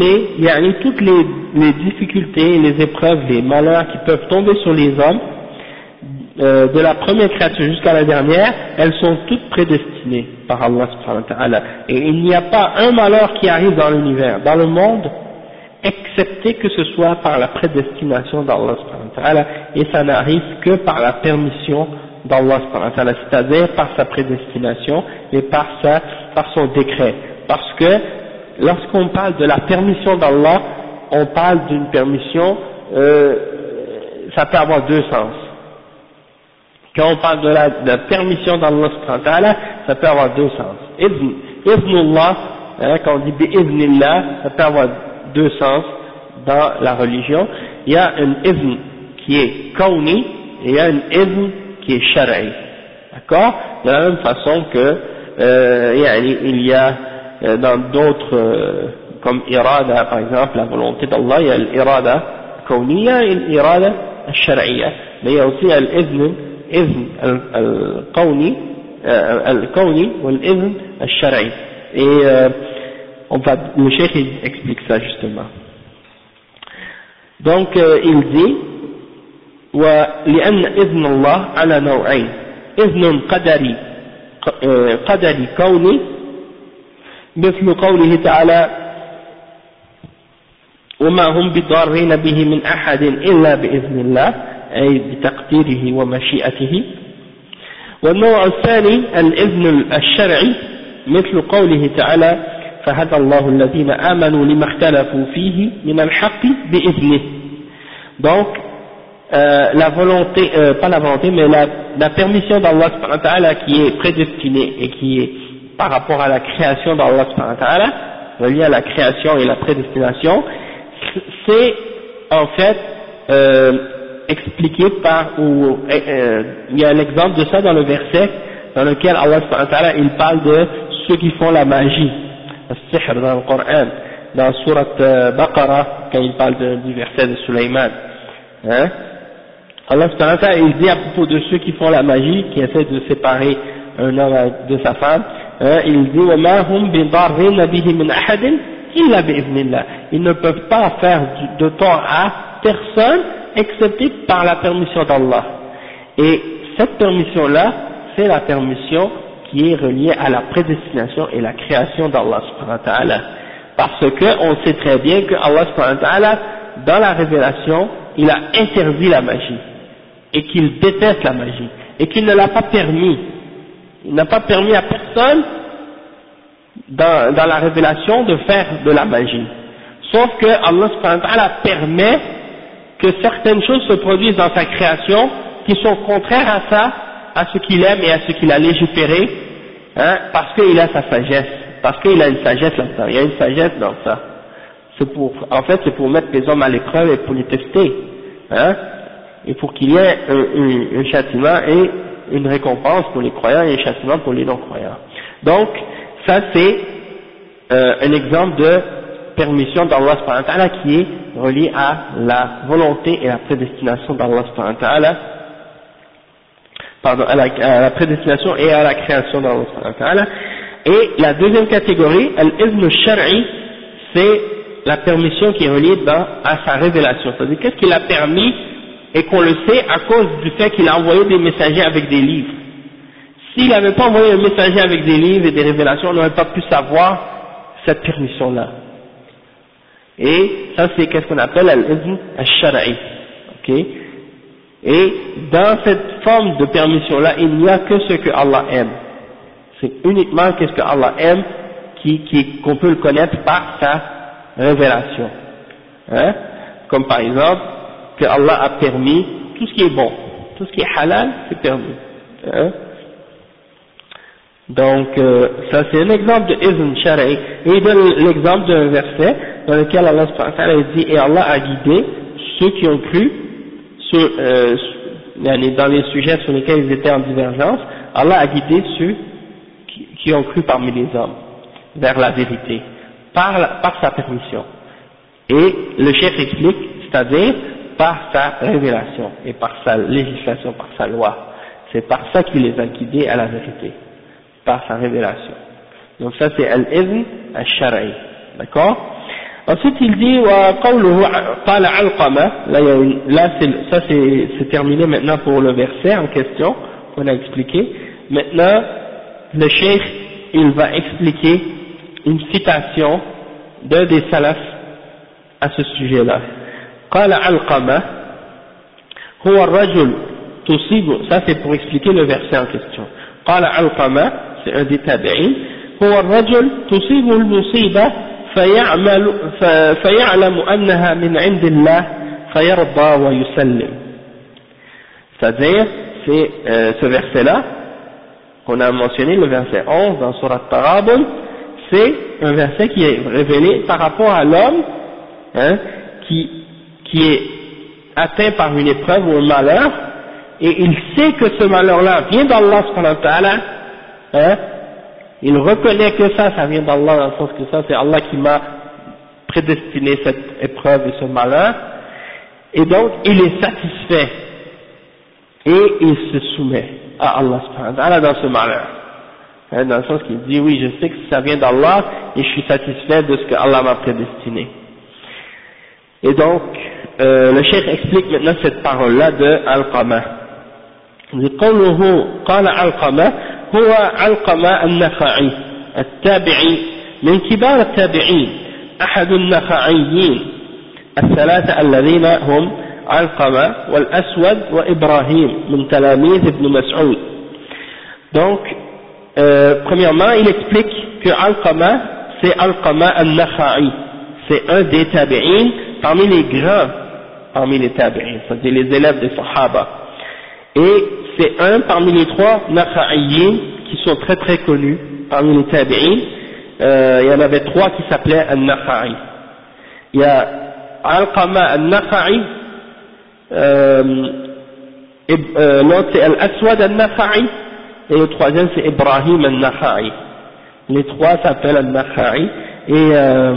les difficultés, les épreuves, les malheurs qui peuvent tomber sur les hommes de la première créature jusqu'à la dernière, elles sont toutes prédestinées par Allah subhanahu wa ta'ala. Et il n'y a pas un malheur qui arrive dans l'univers, dans le monde, excepté que ce soit par la prédestination d'Allah subhanahu wa ta'ala, et ça n'arrive que par la permission d'Allah subhanahu wa ta'ala, c'est-à-dire par sa prédestination et par son décret. Parce que lorsqu'on parle de la permission d'Allah, on parle d'une permission, ça peut avoir deux sens. Quand on parle de la permission d'Allah subhanahu wa ta'ala, ça peut avoir deux sens. Ibnullah, quand on dit bi'ibnillah, ça peut avoir deux sens dans la religion. Il y a un ibn qui est kauni et il y a un ibn qui est shar'i. D'accord? De la même façon que il y a dans d'autres comme irada par exemple, la volonté d'Allah, il y a l'irada kauniya et l'irada shar'iyya. Mais il y a aussi l'ibn al-kauni ou l'ibn al-shar'i. Et le cheikh il explique ça justement. Donc il dit لأن إذن الله على نوعين إذن قدري كوني مثل قوله تعالى وما هم بضارين به من أحد إلا بإذن الله أي بتقديره ومشيئته. والنوع الثاني الإذن الشرعي مثل قوله تعالى فهدى الله الذين آمنوا لما اختلفوا فيه من الحق بإذنه. Donc la volonté, pas la volonté, mais la permission d'Allah subhanahu wa ta'ala qui est prédestinée et qui est par rapport à la création d'Allah subhanahu wa ta'ala, relié à la création et la prédestination, c'est en fait expliqué par, il y a l'exemple de ça dans le verset dans lequel Allah subhanahu wa ta'ala il parle de ceux qui font la magie, al-sihr dans le Coran, dans Surat Baqarah, quand il parle du verset de Sulaiman. Hein? Allah subhanahu wa ta'ala il dit à propos de ceux qui font la magie, qui essaient de séparer un homme de sa femme, hein, il dit وَمَا هُمْ بِضَارِّينَ بِهِ مِنْ أَحَدٍ إِلَّا بِإِذْنِ اللَّهِ. Ils ne peuvent pas faire de tort à personne excepté par la permission d'Allah. Et cette permission-là, c'est la permission qui est reliée à la prédestination et la création d'Allah subhanahu wa ta'ala. Parce que on sait très bien que Allah subhanahu wa ta'ala, dans la révélation, il a interdit la magie et qu'il déteste la magie et qu'il ne l'a pas permis. Il n'a pas permis à personne dans la révélation de faire de la magie. Sauf que Allah subhanahu wa ta'ala permet que certaines choses se produisent dans sa création qui sont contraires à ça, à ce qu'il aime et à ce qu'il a légiféré, hein, parce qu'il a sa sagesse, parce qu'il a une sagesse là-dedans, il y a une sagesse dans ça. En fait, c'est pour mettre les hommes à l'épreuve et pour les tester, hein, et pour qu'il y ait un châtiment et une récompense pour les croyants et un châtiment pour les non-croyants. Donc, ça c'est un exemple de permission d'Allah subhanahu wa ta'ala qui est relié à la volonté et la prédestination d'Allah subhanahu wa ta'ala, pardon, à la prédestination et à la création d'Allah subhanahu wa ta'ala. Et la deuxième catégorie, al-izn shar'i, c'est la permission qui est reliée à sa révélation. C'est-à-dire, qu'est-ce qu'il a permis et qu'on le sait à cause du fait qu'il a envoyé des messagers avec des livres. S'il n'avait pas envoyé un messager avec des livres et des révélations, on n'aurait pas pu savoir cette permission-là. Et ça, c'est qu'est-ce qu'on appelle al-izn al-shar'i. Ok? Et dans cette forme de permission-là, il n'y a que ce que Allah aime. C'est uniquement qu'est-ce que Allah aime qu'on peut le connaître par sa révélation. Hein? Comme par exemple, que Allah a permis tout ce qui est bon, tout ce qui est halal, c'est permis. Hein? Donc, ça c'est un exemple de izn shar'i. Et il donne l'exemple d'un verset dans lequel Allah subhanahu wa ta'ala dit, et Allah a guidé ceux qui ont cru dans les sujets sur lesquels ils étaient en divergence, Allah a guidé ceux qui ont cru parmi les hommes vers la vérité, par sa permission. Et le chef explique, c'est-à-dire par sa révélation et par sa législation, par sa loi. C'est par ça qu'il les a guidés à la vérité, par sa révélation. Donc ça c'est al-izn al-shar'i, d'accord? Ensuite il dit وقوله قال علقمة, là c'est terminé maintenant pour le verset en question qu'on a expliqué. Maintenant le cheikh il va expliquer une citation d'un des salafs à ce sujet-là. قال علقمة هو الرجل تصيب, ça c'est pour expliquer le verset en question. قال علقمة, c'est un des tabi'in, هو الرجل تصيب المصيبة فيعلم أنها من عند الله فيرضى ويسلم. C'est-à-dire, c'est ce verset-là qu'on a mentionné, le verset 11 dans Surat Tarabun, c'est un verset qui est révélé par rapport à l'homme qui est atteint par une épreuve ou un malheur, et il sait que ce malheur-là vient d'Allah subhanahu wa ta'ala, il reconnaît que ça vient d'Allah, dans le sens que ça c'est Allah qui m'a prédestiné cette épreuve et ce malheur, et donc il est satisfait et il se soumet à Allah subhanahu wa ta'ala dans ce malheur, dans le sens qu'il dit oui, je sais que ça vient d'Allah et je suis satisfait de ce que Allah m'a prédestiné. Et donc le cheikh explique maintenant cette parole-là de Alqama. قوله قال علقمة هو علقمة النخعي التابعي من كبار التابعين أحد النخعيين الثلاثة الذين هم علقمة والأسود وإبراهيم من تلاميذ ابن مسعود. Donc premièrement il explique que Alqama c'est Alqama al-Nakha'i, c'est un des tabi'in parmi les grands parmi les tabi'in, c'est-à-dire les élèves des Sahaba, et c'est un parmi les trois Nakha'iyyin qui sont très très connus parmi les tabi'in. Il y en avait trois qui s'appelaient Al-Nakha'i. Il y a Alqama Al-Nakha'i, l'autre c'est Al-Aswad Al-Nakha'i, et le troisième c'est Ibrahim Al-Nakha'i. Les trois s'appellent Al-Nakha'i, et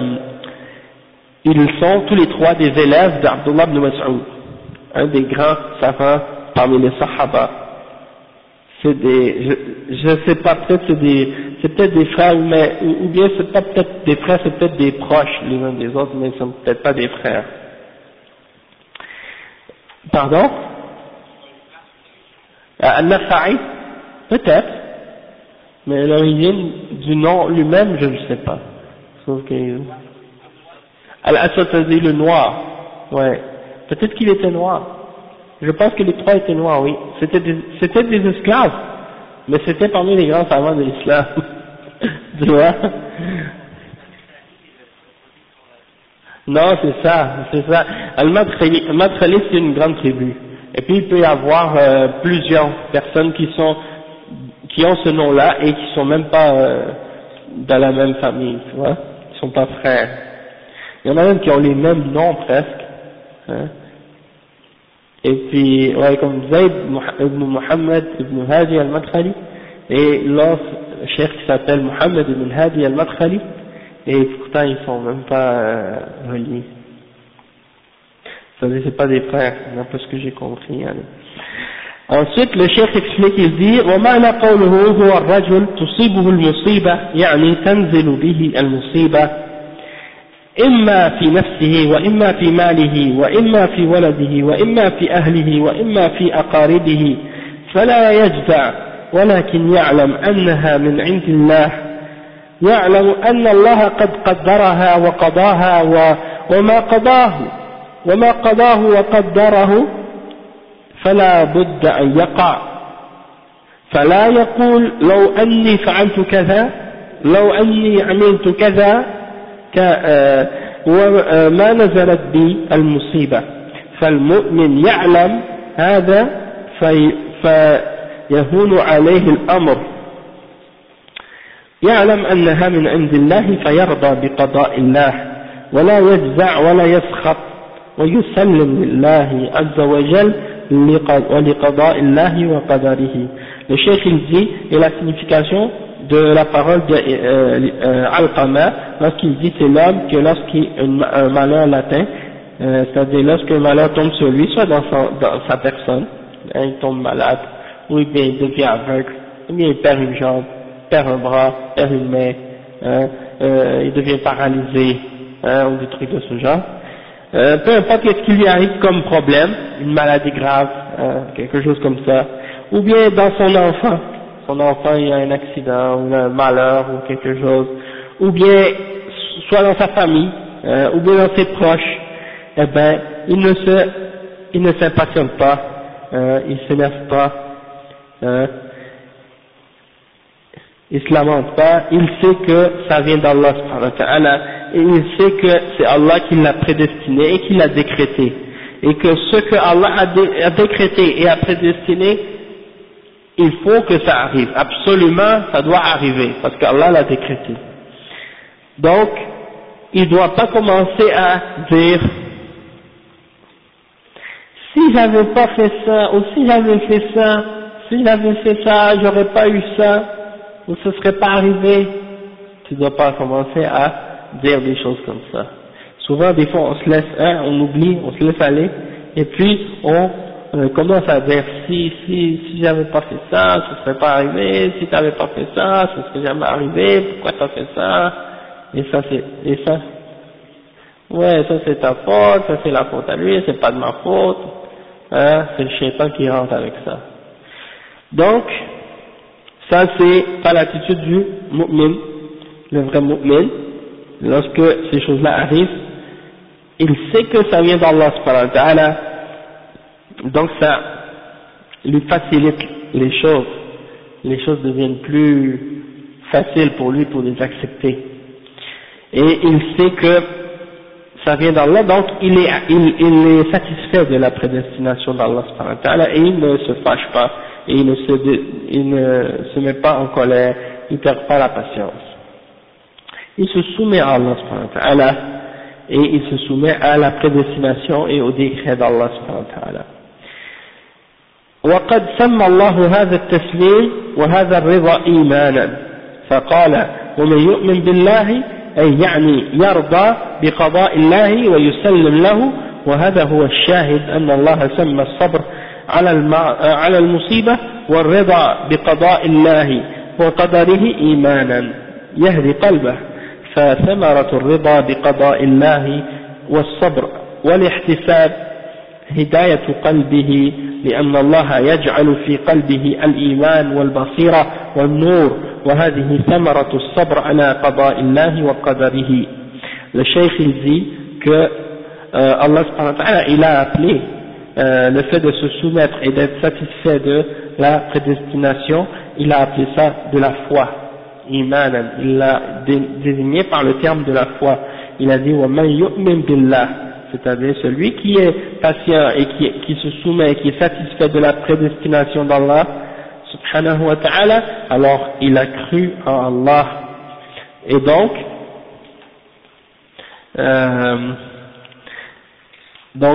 ils sont tous les trois des élèves d'Abdullah ibn Mas'ud, un des grands savants parmi les Sahaba. C'est des, je sais pas, peut-être c'est peut-être des frères, mais, ou bien c'est pas peut-être des frères, c'est peut-être des proches les uns des autres, mais ils sont peut-être pas des frères. Pardon? Al-Nakha'i? Peut-être, mais l'origine du nom lui-même, je ne sais pas. Sauf que Al-Aswad, ça dit le noir, ouais. Peut-être qu'il était noir. Je pense que les trois étaient noirs, oui. C'était des esclaves, mais c'était parmi les grands savants de l'islam. Tu vois? Non, c'est ça. Al-Madkhali, c'est une grande tribu. Et puis il peut y avoir plusieurs personnes qui ont ce nom-là et qui sont même pas dans la même famille, tu vois? Ils sont pas frères. Il y en a même qui ont les mêmes noms presque. Hein? Et puis, ouais, comme Zayd ibn Muhammad ibn Hadi al-Madkhali, et l'autre cheikh qui s'appelle Muhammad ibn Hadi al-Madkhali, et pourtant ils sont même pas reliés. Ça veut dire c'est pas des frères, d'après ce que j'ai compris. Allez. Ensuite, le cheikh explique, il dit ومعنى قوله هو الرجل تصيبه المصيبة يعني تنزل به المصيبة إما في نفسه وإما في ماله وإما في ولده وإما في أهله وإما في أقاربه فلا يجزع ولكن يعلم أنها من عند الله، يعلم أن الله قد قدرها وقضاها وما قضاه وقدره فلا بد أن يقع، فلا يقول لو أني فعلت كذا لو أني عملت كذا وما نزلت بي المصيبة. فالمؤمن يعلم هذا فيهون عليه الأمر، يعلم أنها من عند الله فيرضى بقضاء الله ولا يجزع ولا يسخط ويسلم لله عز وجل ولقضاء الله وقدره. Le cheikh il dit, et la signification de la parole de Alqama, lorsqu'il dit c'est l'homme que lorsqu'un malheur l'atteint, c'est-à-dire lorsqu'un malheur tombe sur lui, soit dans sa personne, il tombe malade, ou bien il devient aveugle, ou bien il perd une jambe, perd un bras, perd une main, il devient paralysé, ou des trucs de ce genre. Peu importe ce qui lui arrive comme problème, une maladie grave, quelque chose comme ça, ou bien dans son enfant il a un accident ou un malheur ou quelque chose, ou bien soit dans sa famille, ou bien dans ses proches, eh ben il ne s'impatiente pas, il s'énerve pas, il se lamente pas, il sait que ça vient d'Allah subhanahu wa ta'ala, et il sait que c'est Allah qui l'a prédestiné et qui l'a décrété, et que ce que Allah a décrété et a prédestiné, il faut que ça arrive, absolument ça doit arriver, parce qu'Allah l'a décrété. Donc, il ne doit pas commencer à dire si j'avais pas fait ça, ou si j'avais fait ça, j'aurais pas eu ça, ou ce serait pas arrivé. Tu ne dois pas commencer à dire des choses comme ça. Souvent, des fois, on se laisse, on oublie, on se laisse aller, et puis on commence à dire si j'avais pas fait ça, ce serait pas arrivé, si t'avais pas fait ça, ce serait jamais arrivé, pourquoi t'as fait ça, ouais, ça c'est ta faute, ça c'est la faute à lui, c'est pas de ma faute, c'est le shaitan qui rentre avec ça. Donc, ça c'est pas l'attitude du mu'min, le vrai mu'min. Lorsque ces choses-là arrivent, il sait que ça vient d'Allah subhanahu wa ta'ala, donc ça lui facilite les choses deviennent plus faciles pour lui pour les accepter. Et il sait que ça vient d'Allah, donc il est satisfait de la prédestination d'Allah subhanahu wa ta'ala, et il ne se fâche pas, et il ne se met pas en colère, il ne perd pas la patience. Il se soumet à Allah subhanahu wa ta'ala, et il se soumet à la prédestination et au décret d'Allah subhanahu wa ta'ala. وقد سمى الله هذا التسليم وهذا الرضا إيمانا، فقال ومن يؤمن بالله أي يعني يرضى بقضاء الله ويسلم له، وهذا هو الشاهد أن الله سمى الصبر على المصيبة والرضا بقضاء الله وقدره إيمانا يهدي قلبه، فثمرة الرضا بقضاء الله والصبر والاحتساب هداية قلبه، لأن الله يجعل في قلبه الإيمان والبصيرة والنور، وهذه ثمرة الصبر على قضاء الله وقدره. Le cheikh il dit que Allah subhanahu wa ta'ala il a appelé le fait de se soumettre et d'être satisfait de la prédestination, il a appelé ça de la foi, imanan, il l'a désigné par le terme de la foi. Il a dit وَمَنْ يُؤْمِنْ بِاللَّهِ, c'est-à-dire celui qui est patient et qui se soumet et qui est satisfait de la prédestination d'Allah subhanahu wa ta'ala, alors il a cru en Allah. Et donc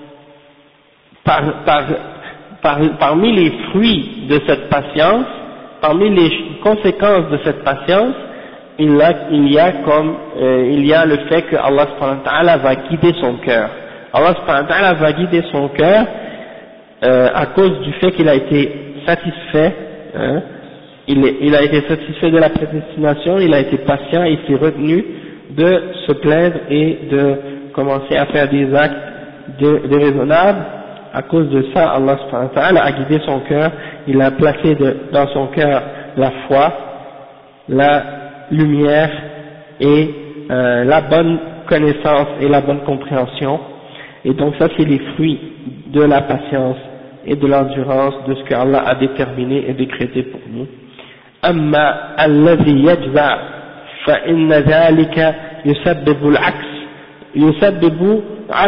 parmi les fruits de cette patience, parmi les conséquences de cette patience, il y a le fait que Allah subhanahu wa ta'ala va guider son cœur. Allah subhanahu wa ta'ala va guider son cœur à cause du fait qu'il a été satisfait, il a été satisfait de la prédestination, il a été patient, il s'est retenu de se plaindre et de commencer à faire des actes déraisonnables. À cause de ça, Allah subhanahu wa ta'ala a guidé son cœur, il a placé dans son cœur la foi, la lumière et la bonne connaissance et la bonne compréhension. Et donc ça c'est les fruits de la patience et de l'endurance de ce que Allah a déterminé et décrété pour nous. أما الذي يجزع فإن ذلك يسبب العكس، يسبب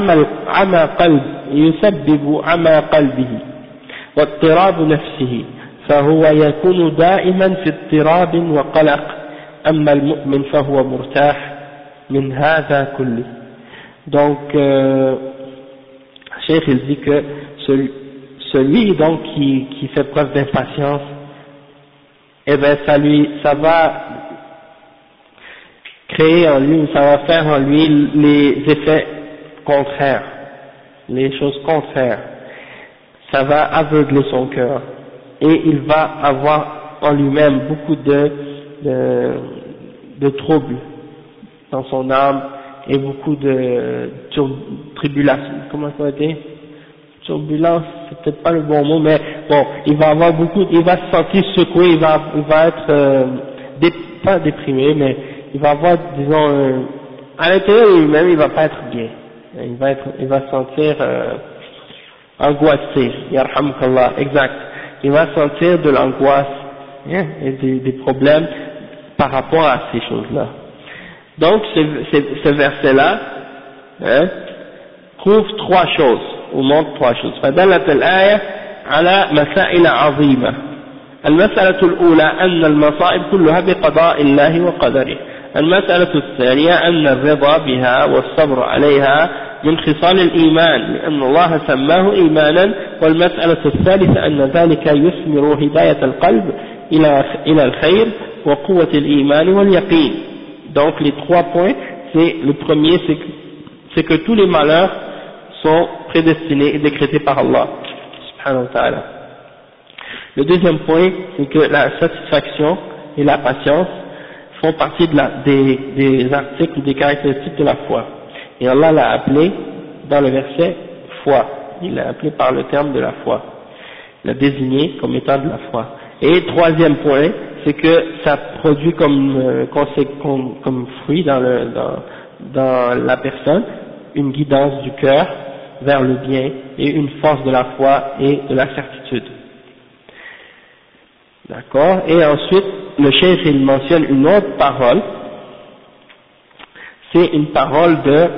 عمى قلبه واضطراب نفسه، فهو يكون دائما في اضطراب وقلق، أما المؤمن فهو مرتاح من هذا كله. Donc Cheikh il dit que celui donc qui fait preuve d'impatience, eh ben ça va créer en lui, ça va faire en lui les effets contraires, les choses contraires, ça va aveugler son cœur et il va avoir en lui-même beaucoup de troubles dans son âme et beaucoup de tribulation, comment ça va dire? Turbulence, c'est peut-être pas le bon mot, mais bon, il va avoir il va se sentir secoué, il va être, pas déprimé, mais il va avoir, disons, à l'intérieur de lui-même, il va pas être bien. Il va se sentir, angoissé, yarhamukallah, exact. Il va sentir de l'angoisse, hein, et des problèmes par rapport à ces choses-là. Donc, ce verset-là, hein, prouve trois choses, ou montre trois choses. فدلت الآية على مسائل عظيمة. المسألة الأولى أن المصائب كلها بقضاء الله وقدره. المسألة الثانية أن الرضا بها والصبر عليها من خصال الإيمان لأن الله سماه إيمانا. والمسألة الثالثة أن ذلك يثمر هداية القلب إلى الخير وقوة الإيمان واليقين. Donc les trois points, le premier c'est que tous les malheurs sont prédestinés et décrétés par Allah subhanahu wa ta'ala. Le deuxième point, c'est que la satisfaction et la patience font partie des articles, des caractéristiques de la foi. Et Allah l'a appelé dans le verset foi. Il l'a appelé par le terme de la foi. Il l'a désigné comme étant de la foi. Et troisième point, c'est que ça produit comme fruit dans la personne une guidance du cœur vers le bien et une force de la foi et de la certitude. D'accord? Et ensuite, le cheikh il mentionne une autre parole. C'est une parole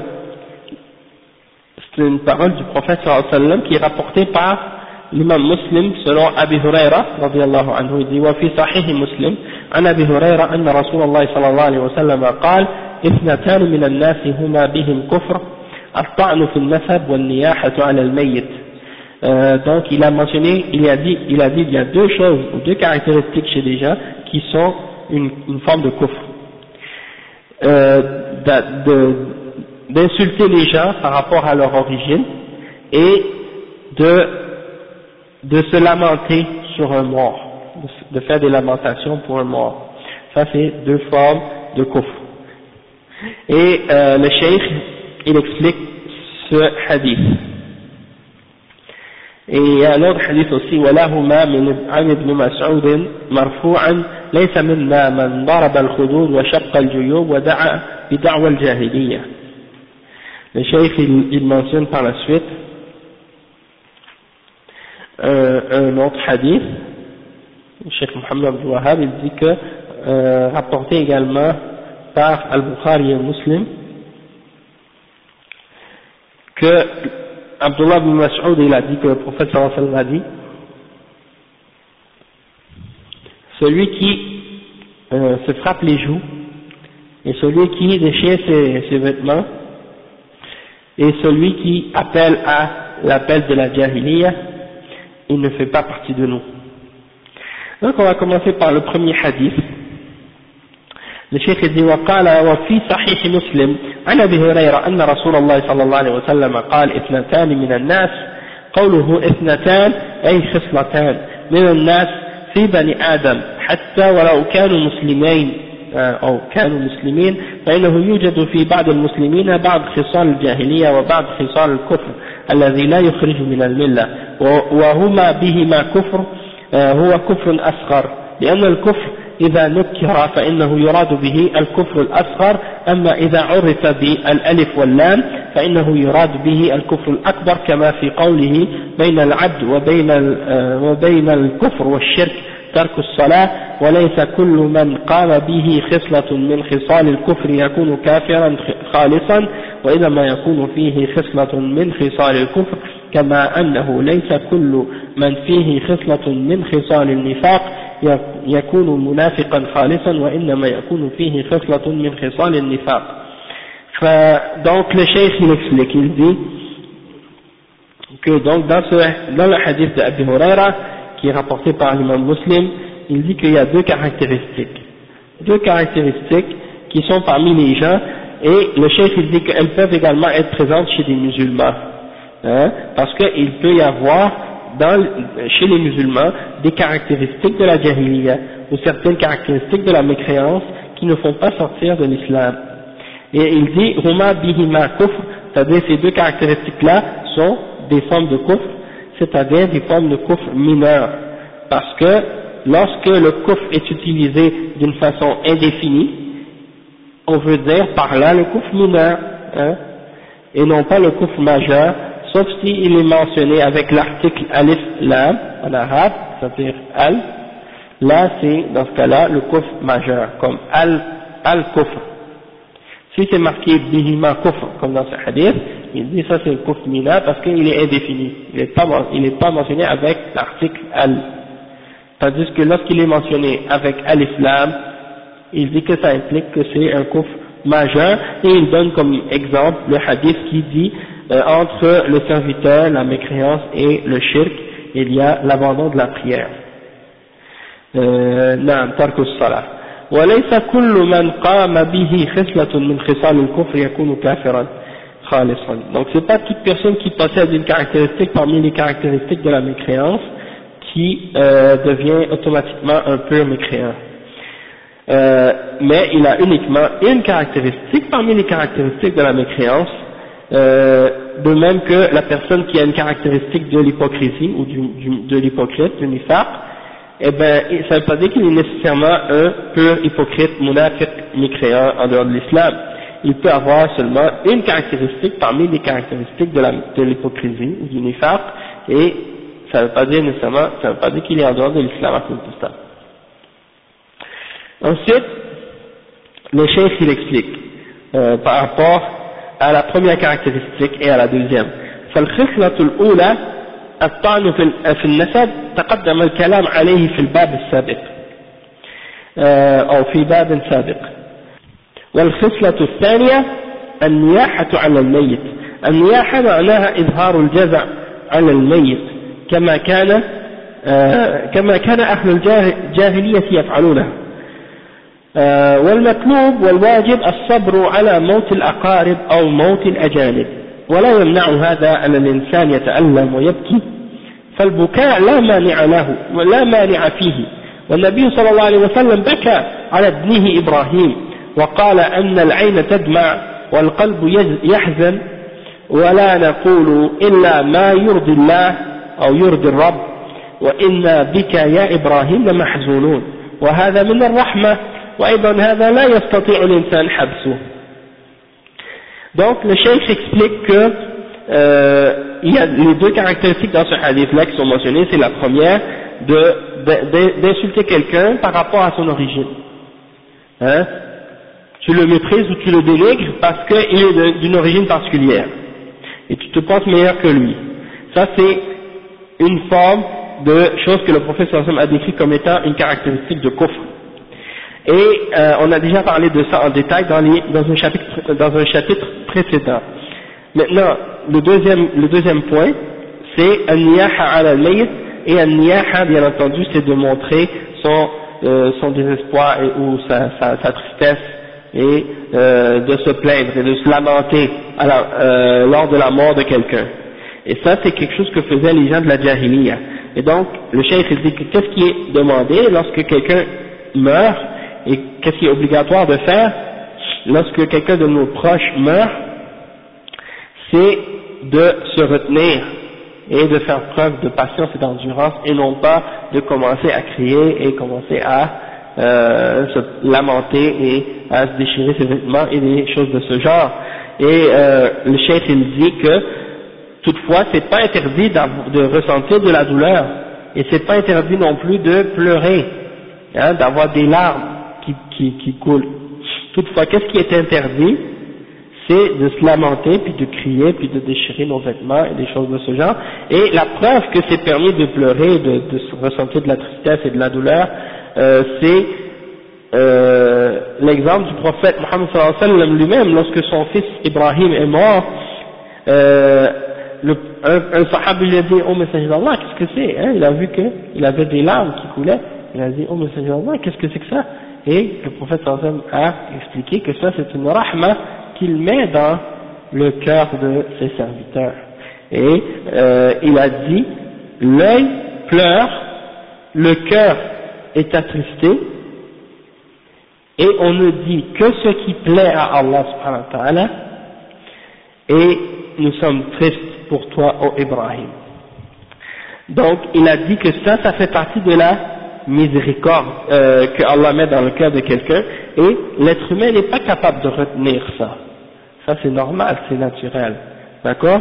du prophète sallallahu alayhi wa sallam qui est rapportée par l'imam Muslim selon Abi Huraira radiyallahu anhu. Il dit وفي صحيح مسلم عن أبي هريرة أن رسول الله صلى الله عليه وسلم قال اثنتان من الناس هما بهم كفر الطعن في النسب والنياحة على الميت. Donc il a mentionné, il a dit il y a deux choses ou deux caractéristiques chez les gens qui sont une forme de kufr, d'insulter les gens par rapport à leur origine et de se lamenter sur un mort, de faire des lamentations pour un mort. Ça c'est deux formes de kufr. Et le cheikh il explique ce hadith. Et il y a un autre hadith aussi, ولهما عن ابن مسعود مرفوعا ليس منا من ضرب الخدود وشق الجيوب ودعا بدعوى الجاهلية. Le cheikh il mentionne par la suite un autre hadith, le cheikh Mohammed Abdul Wahhab, il dit que rapporté également par Al-Bukhari et Muslim, que Abdullah ibn Mas'ud il a dit que le prophète sallallahu alayhi wa sallam a dit celui qui se frappe les joues et celui qui déchire ses vêtements et celui qui appelle à l'appel de la jahiliya, il ne fait pas partie de nous. Donc on va commencer par le premier hadith. Le cheikh dit وقال وفي صحيح مسلم عن أبي هريرة أن رسول الله صلى الله عليه وسلم قال اثنتان من الناس قوله اثنتان أي خصلتان من الناس في بني آدم حتى ولو كانوا مسلمين أو كانوا مسلمين فإنه يوجد في بعض المسلمين بعض خصال الجاهلية وبعض خصال الكفر الذي لا يخرج من الملة وهما بهما كفر هو كفر أصغر لأن الكفر إذا نكر فإنه يراد به الكفر الأصغر أما إذا عرف بالألف واللام فإنه يراد به الكفر الأكبر كما في قوله بين العبد وبين الكفر والشرك ترك الصلاة وليس كل من قام به خصلة من خصال الكفر يكون كافرا خالصا وإنما يكون فيه خصلة من خصال الكفر كما أنه ليس كل من فيه خصلة من خصال النفاق يكون منافقا خالصا وإنما يكون فيه خصلة من خصال النفاق. Donc le cheikh il explique, il dit que donc dans le hadith d'Abi Huraira qui est rapporté par l'imam Muslim, il dit qu'il y a deux caractéristiques qui sont parmi les gens, et le cheikh il dit qu'elles peuvent également être présentes chez des musulmans, hein, parce qu'il peut y avoir chez les musulmans des caractéristiques de la jahiliya ou certaines caractéristiques de la mécréance qui ne font pas sortir de l'islam. Et il dit huma bihima kufr, c'est-à-dire ces deux caractéristiques-là sont des formes de kufr, c'est-à-dire des formes de kufr mineurs, parce que lorsque le kufr est utilisé d'une façon indéfinie, on veut dire par là le kufr mineur, hein, et non pas le kufr majeur, sauf s'il est mentionné avec l'article alif lam en arabe, c'est-à-dire al, là c'est dans ce cas-là le kufr majeur, comme al-kufr. Si c'est marqué bihima kufr, comme dans ce hadith, il dit ça c'est le kufr mineur parce qu'il est indéfini, il n'est pas mentionné avec l'article al. Tandis que lorsqu'il est mentionné avec alif lam, il dit que ça implique que c'est un kufr majeur, et il donne comme exemple le hadith qui dit entre le serviteur, la mécréance et le shirk, il y a l'abandon de la prière. نعم ترك الصلاة وليس كل من قام به خصلة من خصال الكفر يكون كافرا خالصا. Donc c'est pas toute personne qui possède une caractéristique parmi les caractéristiques de la mécréance qui devient automatiquement un pur mécréant. Mais il a uniquement une caractéristique parmi les caractéristiques de la mécréance, de même que la personne qui a une caractéristique de l'hypocrisie ou de l'hypocrite, du nifaq, eh ben ça ne veut pas dire qu'il est nécessairement un pur hypocrite, munafiq, mécréant en dehors de l'islam. Il peut avoir seulement une caractéristique parmi les caractéristiques de l'hypocrisie ou du nifaq, et ça ne veut pas dire nécessairement, ça ne veut pas dire qu'il est en dehors de l'islam à cause de ça. Ensuite, le cheikh il explique par rapport à la première caractéristique et à la deuxième. فالخصلة الأولى الطعن في النسب تقدم الكلام عليه في الباب السابق أو في باب سابق. والخصلة الثانية النياحة على الميت. النياحة معناها إظهار الجزع على الميت كما كان أهل الجاهلية يفعلونه. والمطلوب والواجب الصبر على موت الأقارب أو موت الأجانب، ولا يمنع هذا أن الإنسان يتألم ويبكي، فالبكاء لا مانع له ولا مانع فيه. والنبي صلى الله عليه وسلم بكى على ابنه إبراهيم وقال أن العين تدمع والقلب يحزن، ولا نقول إلا ما يرضي الله أو يرضي الرب، وإنا بك يا إبراهيم لمحزونون، وهذا من الرحمة، وأيضا هذا لا يستطيع الإنسان حبسه. Donc le cheikh explique que il y a les deux caractéristiques dans ce hadith-là qui sont mentionnées. C'est la première, d'insulter quelqu'un par rapport à son origine. Hein? Tu le méprises ou tu le dénigres parce qu'il est d'une origine particulière et tu te penses meilleur que lui. Ça c'est une forme de chose que le prophète sallallahu alayhi wa sallam a décrit comme étant une caractéristique de kufr. Et on a déjà parlé de ça en détail dans un chapitre précédent. Maintenant, le deuxième point, c'est an-niyaha ala al-mayyit, et an-niyaha, bien entendu, c'est de montrer son désespoir ou sa tristesse, et de se plaindre et de se lamenter lors de la mort de quelqu'un. Et ça, c'est quelque chose que faisaient les gens de la jahiliya. Et donc, le cheikh dit que qu'est-ce qui est demandé lorsque quelqu'un meurt, et qu'est-ce qui est obligatoire de faire lorsque quelqu'un de nos proches meurt, c'est de se retenir et de faire preuve de patience et d'endurance, et non pas de commencer à crier et commencer à se lamenter et à se déchirer ses vêtements et des choses de ce genre. Et le cheikh il dit que toutefois c'est pas interdit de ressentir de la douleur, et c'est pas interdit non plus de pleurer, hein, d'avoir des larmes qui coulent. Toutefois, qu'est-ce qui est interdit? C'est de se lamenter, puis de crier, puis de déchirer nos vêtements et des choses de ce genre. Et la preuve que c'est permis de pleurer, de ressentir de la tristesse et de la douleur, c'est l'exemple du prophète Mohammed sallallahu alayhi wa sallam lui-même. Lorsque son fils Ibrahim est mort, un sahaba lui a dit: oh messager d'Allah, qu'est-ce que c'est, hein? Il a vu qu'il avait des larmes qui coulaient. Il a dit: oh messager d'Allah, qu'est-ce que c'est que ça? Et le prophète sallallahu alayhi wa sallam a expliqué que ça c'est une rahma qu'il met dans le cœur de ses serviteurs. Et il a dit: l'œil pleure, le cœur est attristé, et on ne dit que ce qui plaît à Allah subhanahu wa ta'ala, et nous sommes tristes pour toi, ô Ibrahim. Donc il a dit que ça fait partie de la miséricorde que Allah met dans le cœur de quelqu'un, et l'être humain n'est pas capable de retenir ça. Ça c'est normal, c'est naturel, d'accord?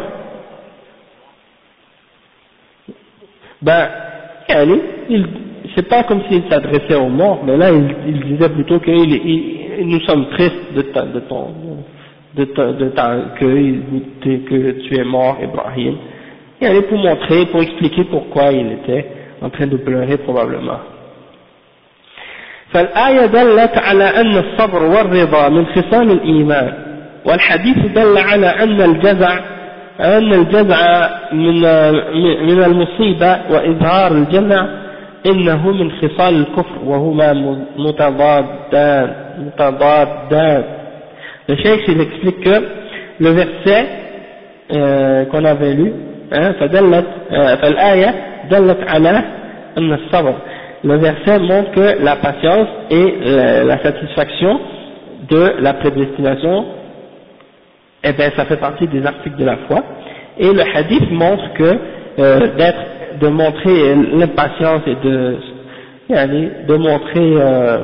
Ben, c'est pas comme s'il s'adressait aux morts, mais là il disait plutôt que nous sommes tristes que tu es mort, Ibrahim. Et elle est pour montrer, pour expliquer pourquoi il était en train de pleurer probablement. فالآية دلت على أن الصبر والرضا من خصال الإيمان، والحديث دل على أن الجزع من المصيبة وإظهار الجزع إنه من خصال الكفر وهما متضادان. Le cheikh il explique que le verset qu'on avait lu, فالآية دلت على أن الصبر, le verset montre que la patience et la satisfaction de la prédestination, eh bien ça fait partie des articles de la foi, et le hadith montre que de montrer l'impatience et de montrer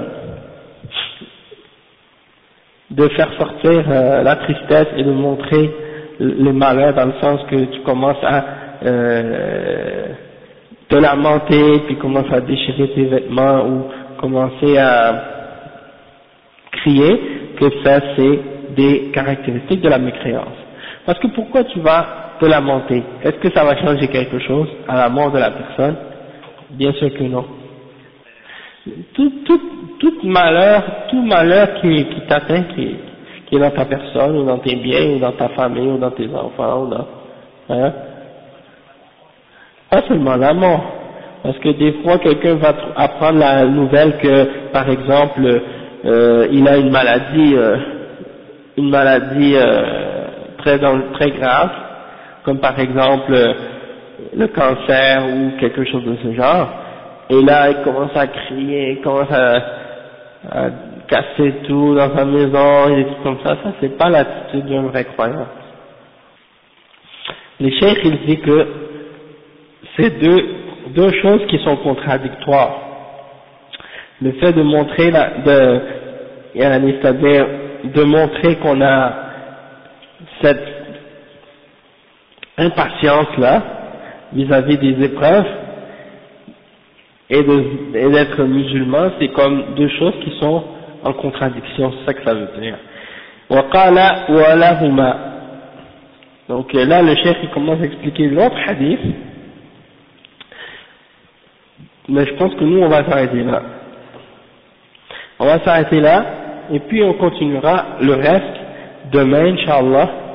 de faire sortir la tristesse et de montrer les malheurs, dans le sens que tu commences à te lamenter, puis commences à déchirer tes vêtements ou commencer à crier, que ça c'est des caractéristiques de la mécréance. Parce que pourquoi tu vas te lamenter? Est-ce que ça va changer quelque chose à la mort de la personne? Bien sûr que non. Tout malheur qui t'atteint, qui est dans ta personne, ou dans tes biens, ou dans ta famille, ou dans tes enfants, ou dans, pas seulement la mort, parce que des fois quelqu'un va apprendre la nouvelle que, par exemple, il a une maladie très grave, comme par exemple le cancer ou quelque chose de ce genre, et là il commence à crier, il commence à casser tout dans sa maison, et des trucs comme ça c'est pas l'attitude d'un vrai croyant. Les cheikh il dit que c'est deux choses qui sont contradictoires. Le fait de montrer c'est-à-dire de montrer qu'on a cette impatience là vis-à-vis des épreuves et d'être musulman, c'est comme deux choses qui sont en contradiction, c'est ça que ça veut dire. وقال ولهما. Donc là le cheikh il commence à expliquer l'autre hadith, mais je pense que nous on va s'arrêter là. On va s'arrêter là et puis on continuera le reste demain, Inch'Allah.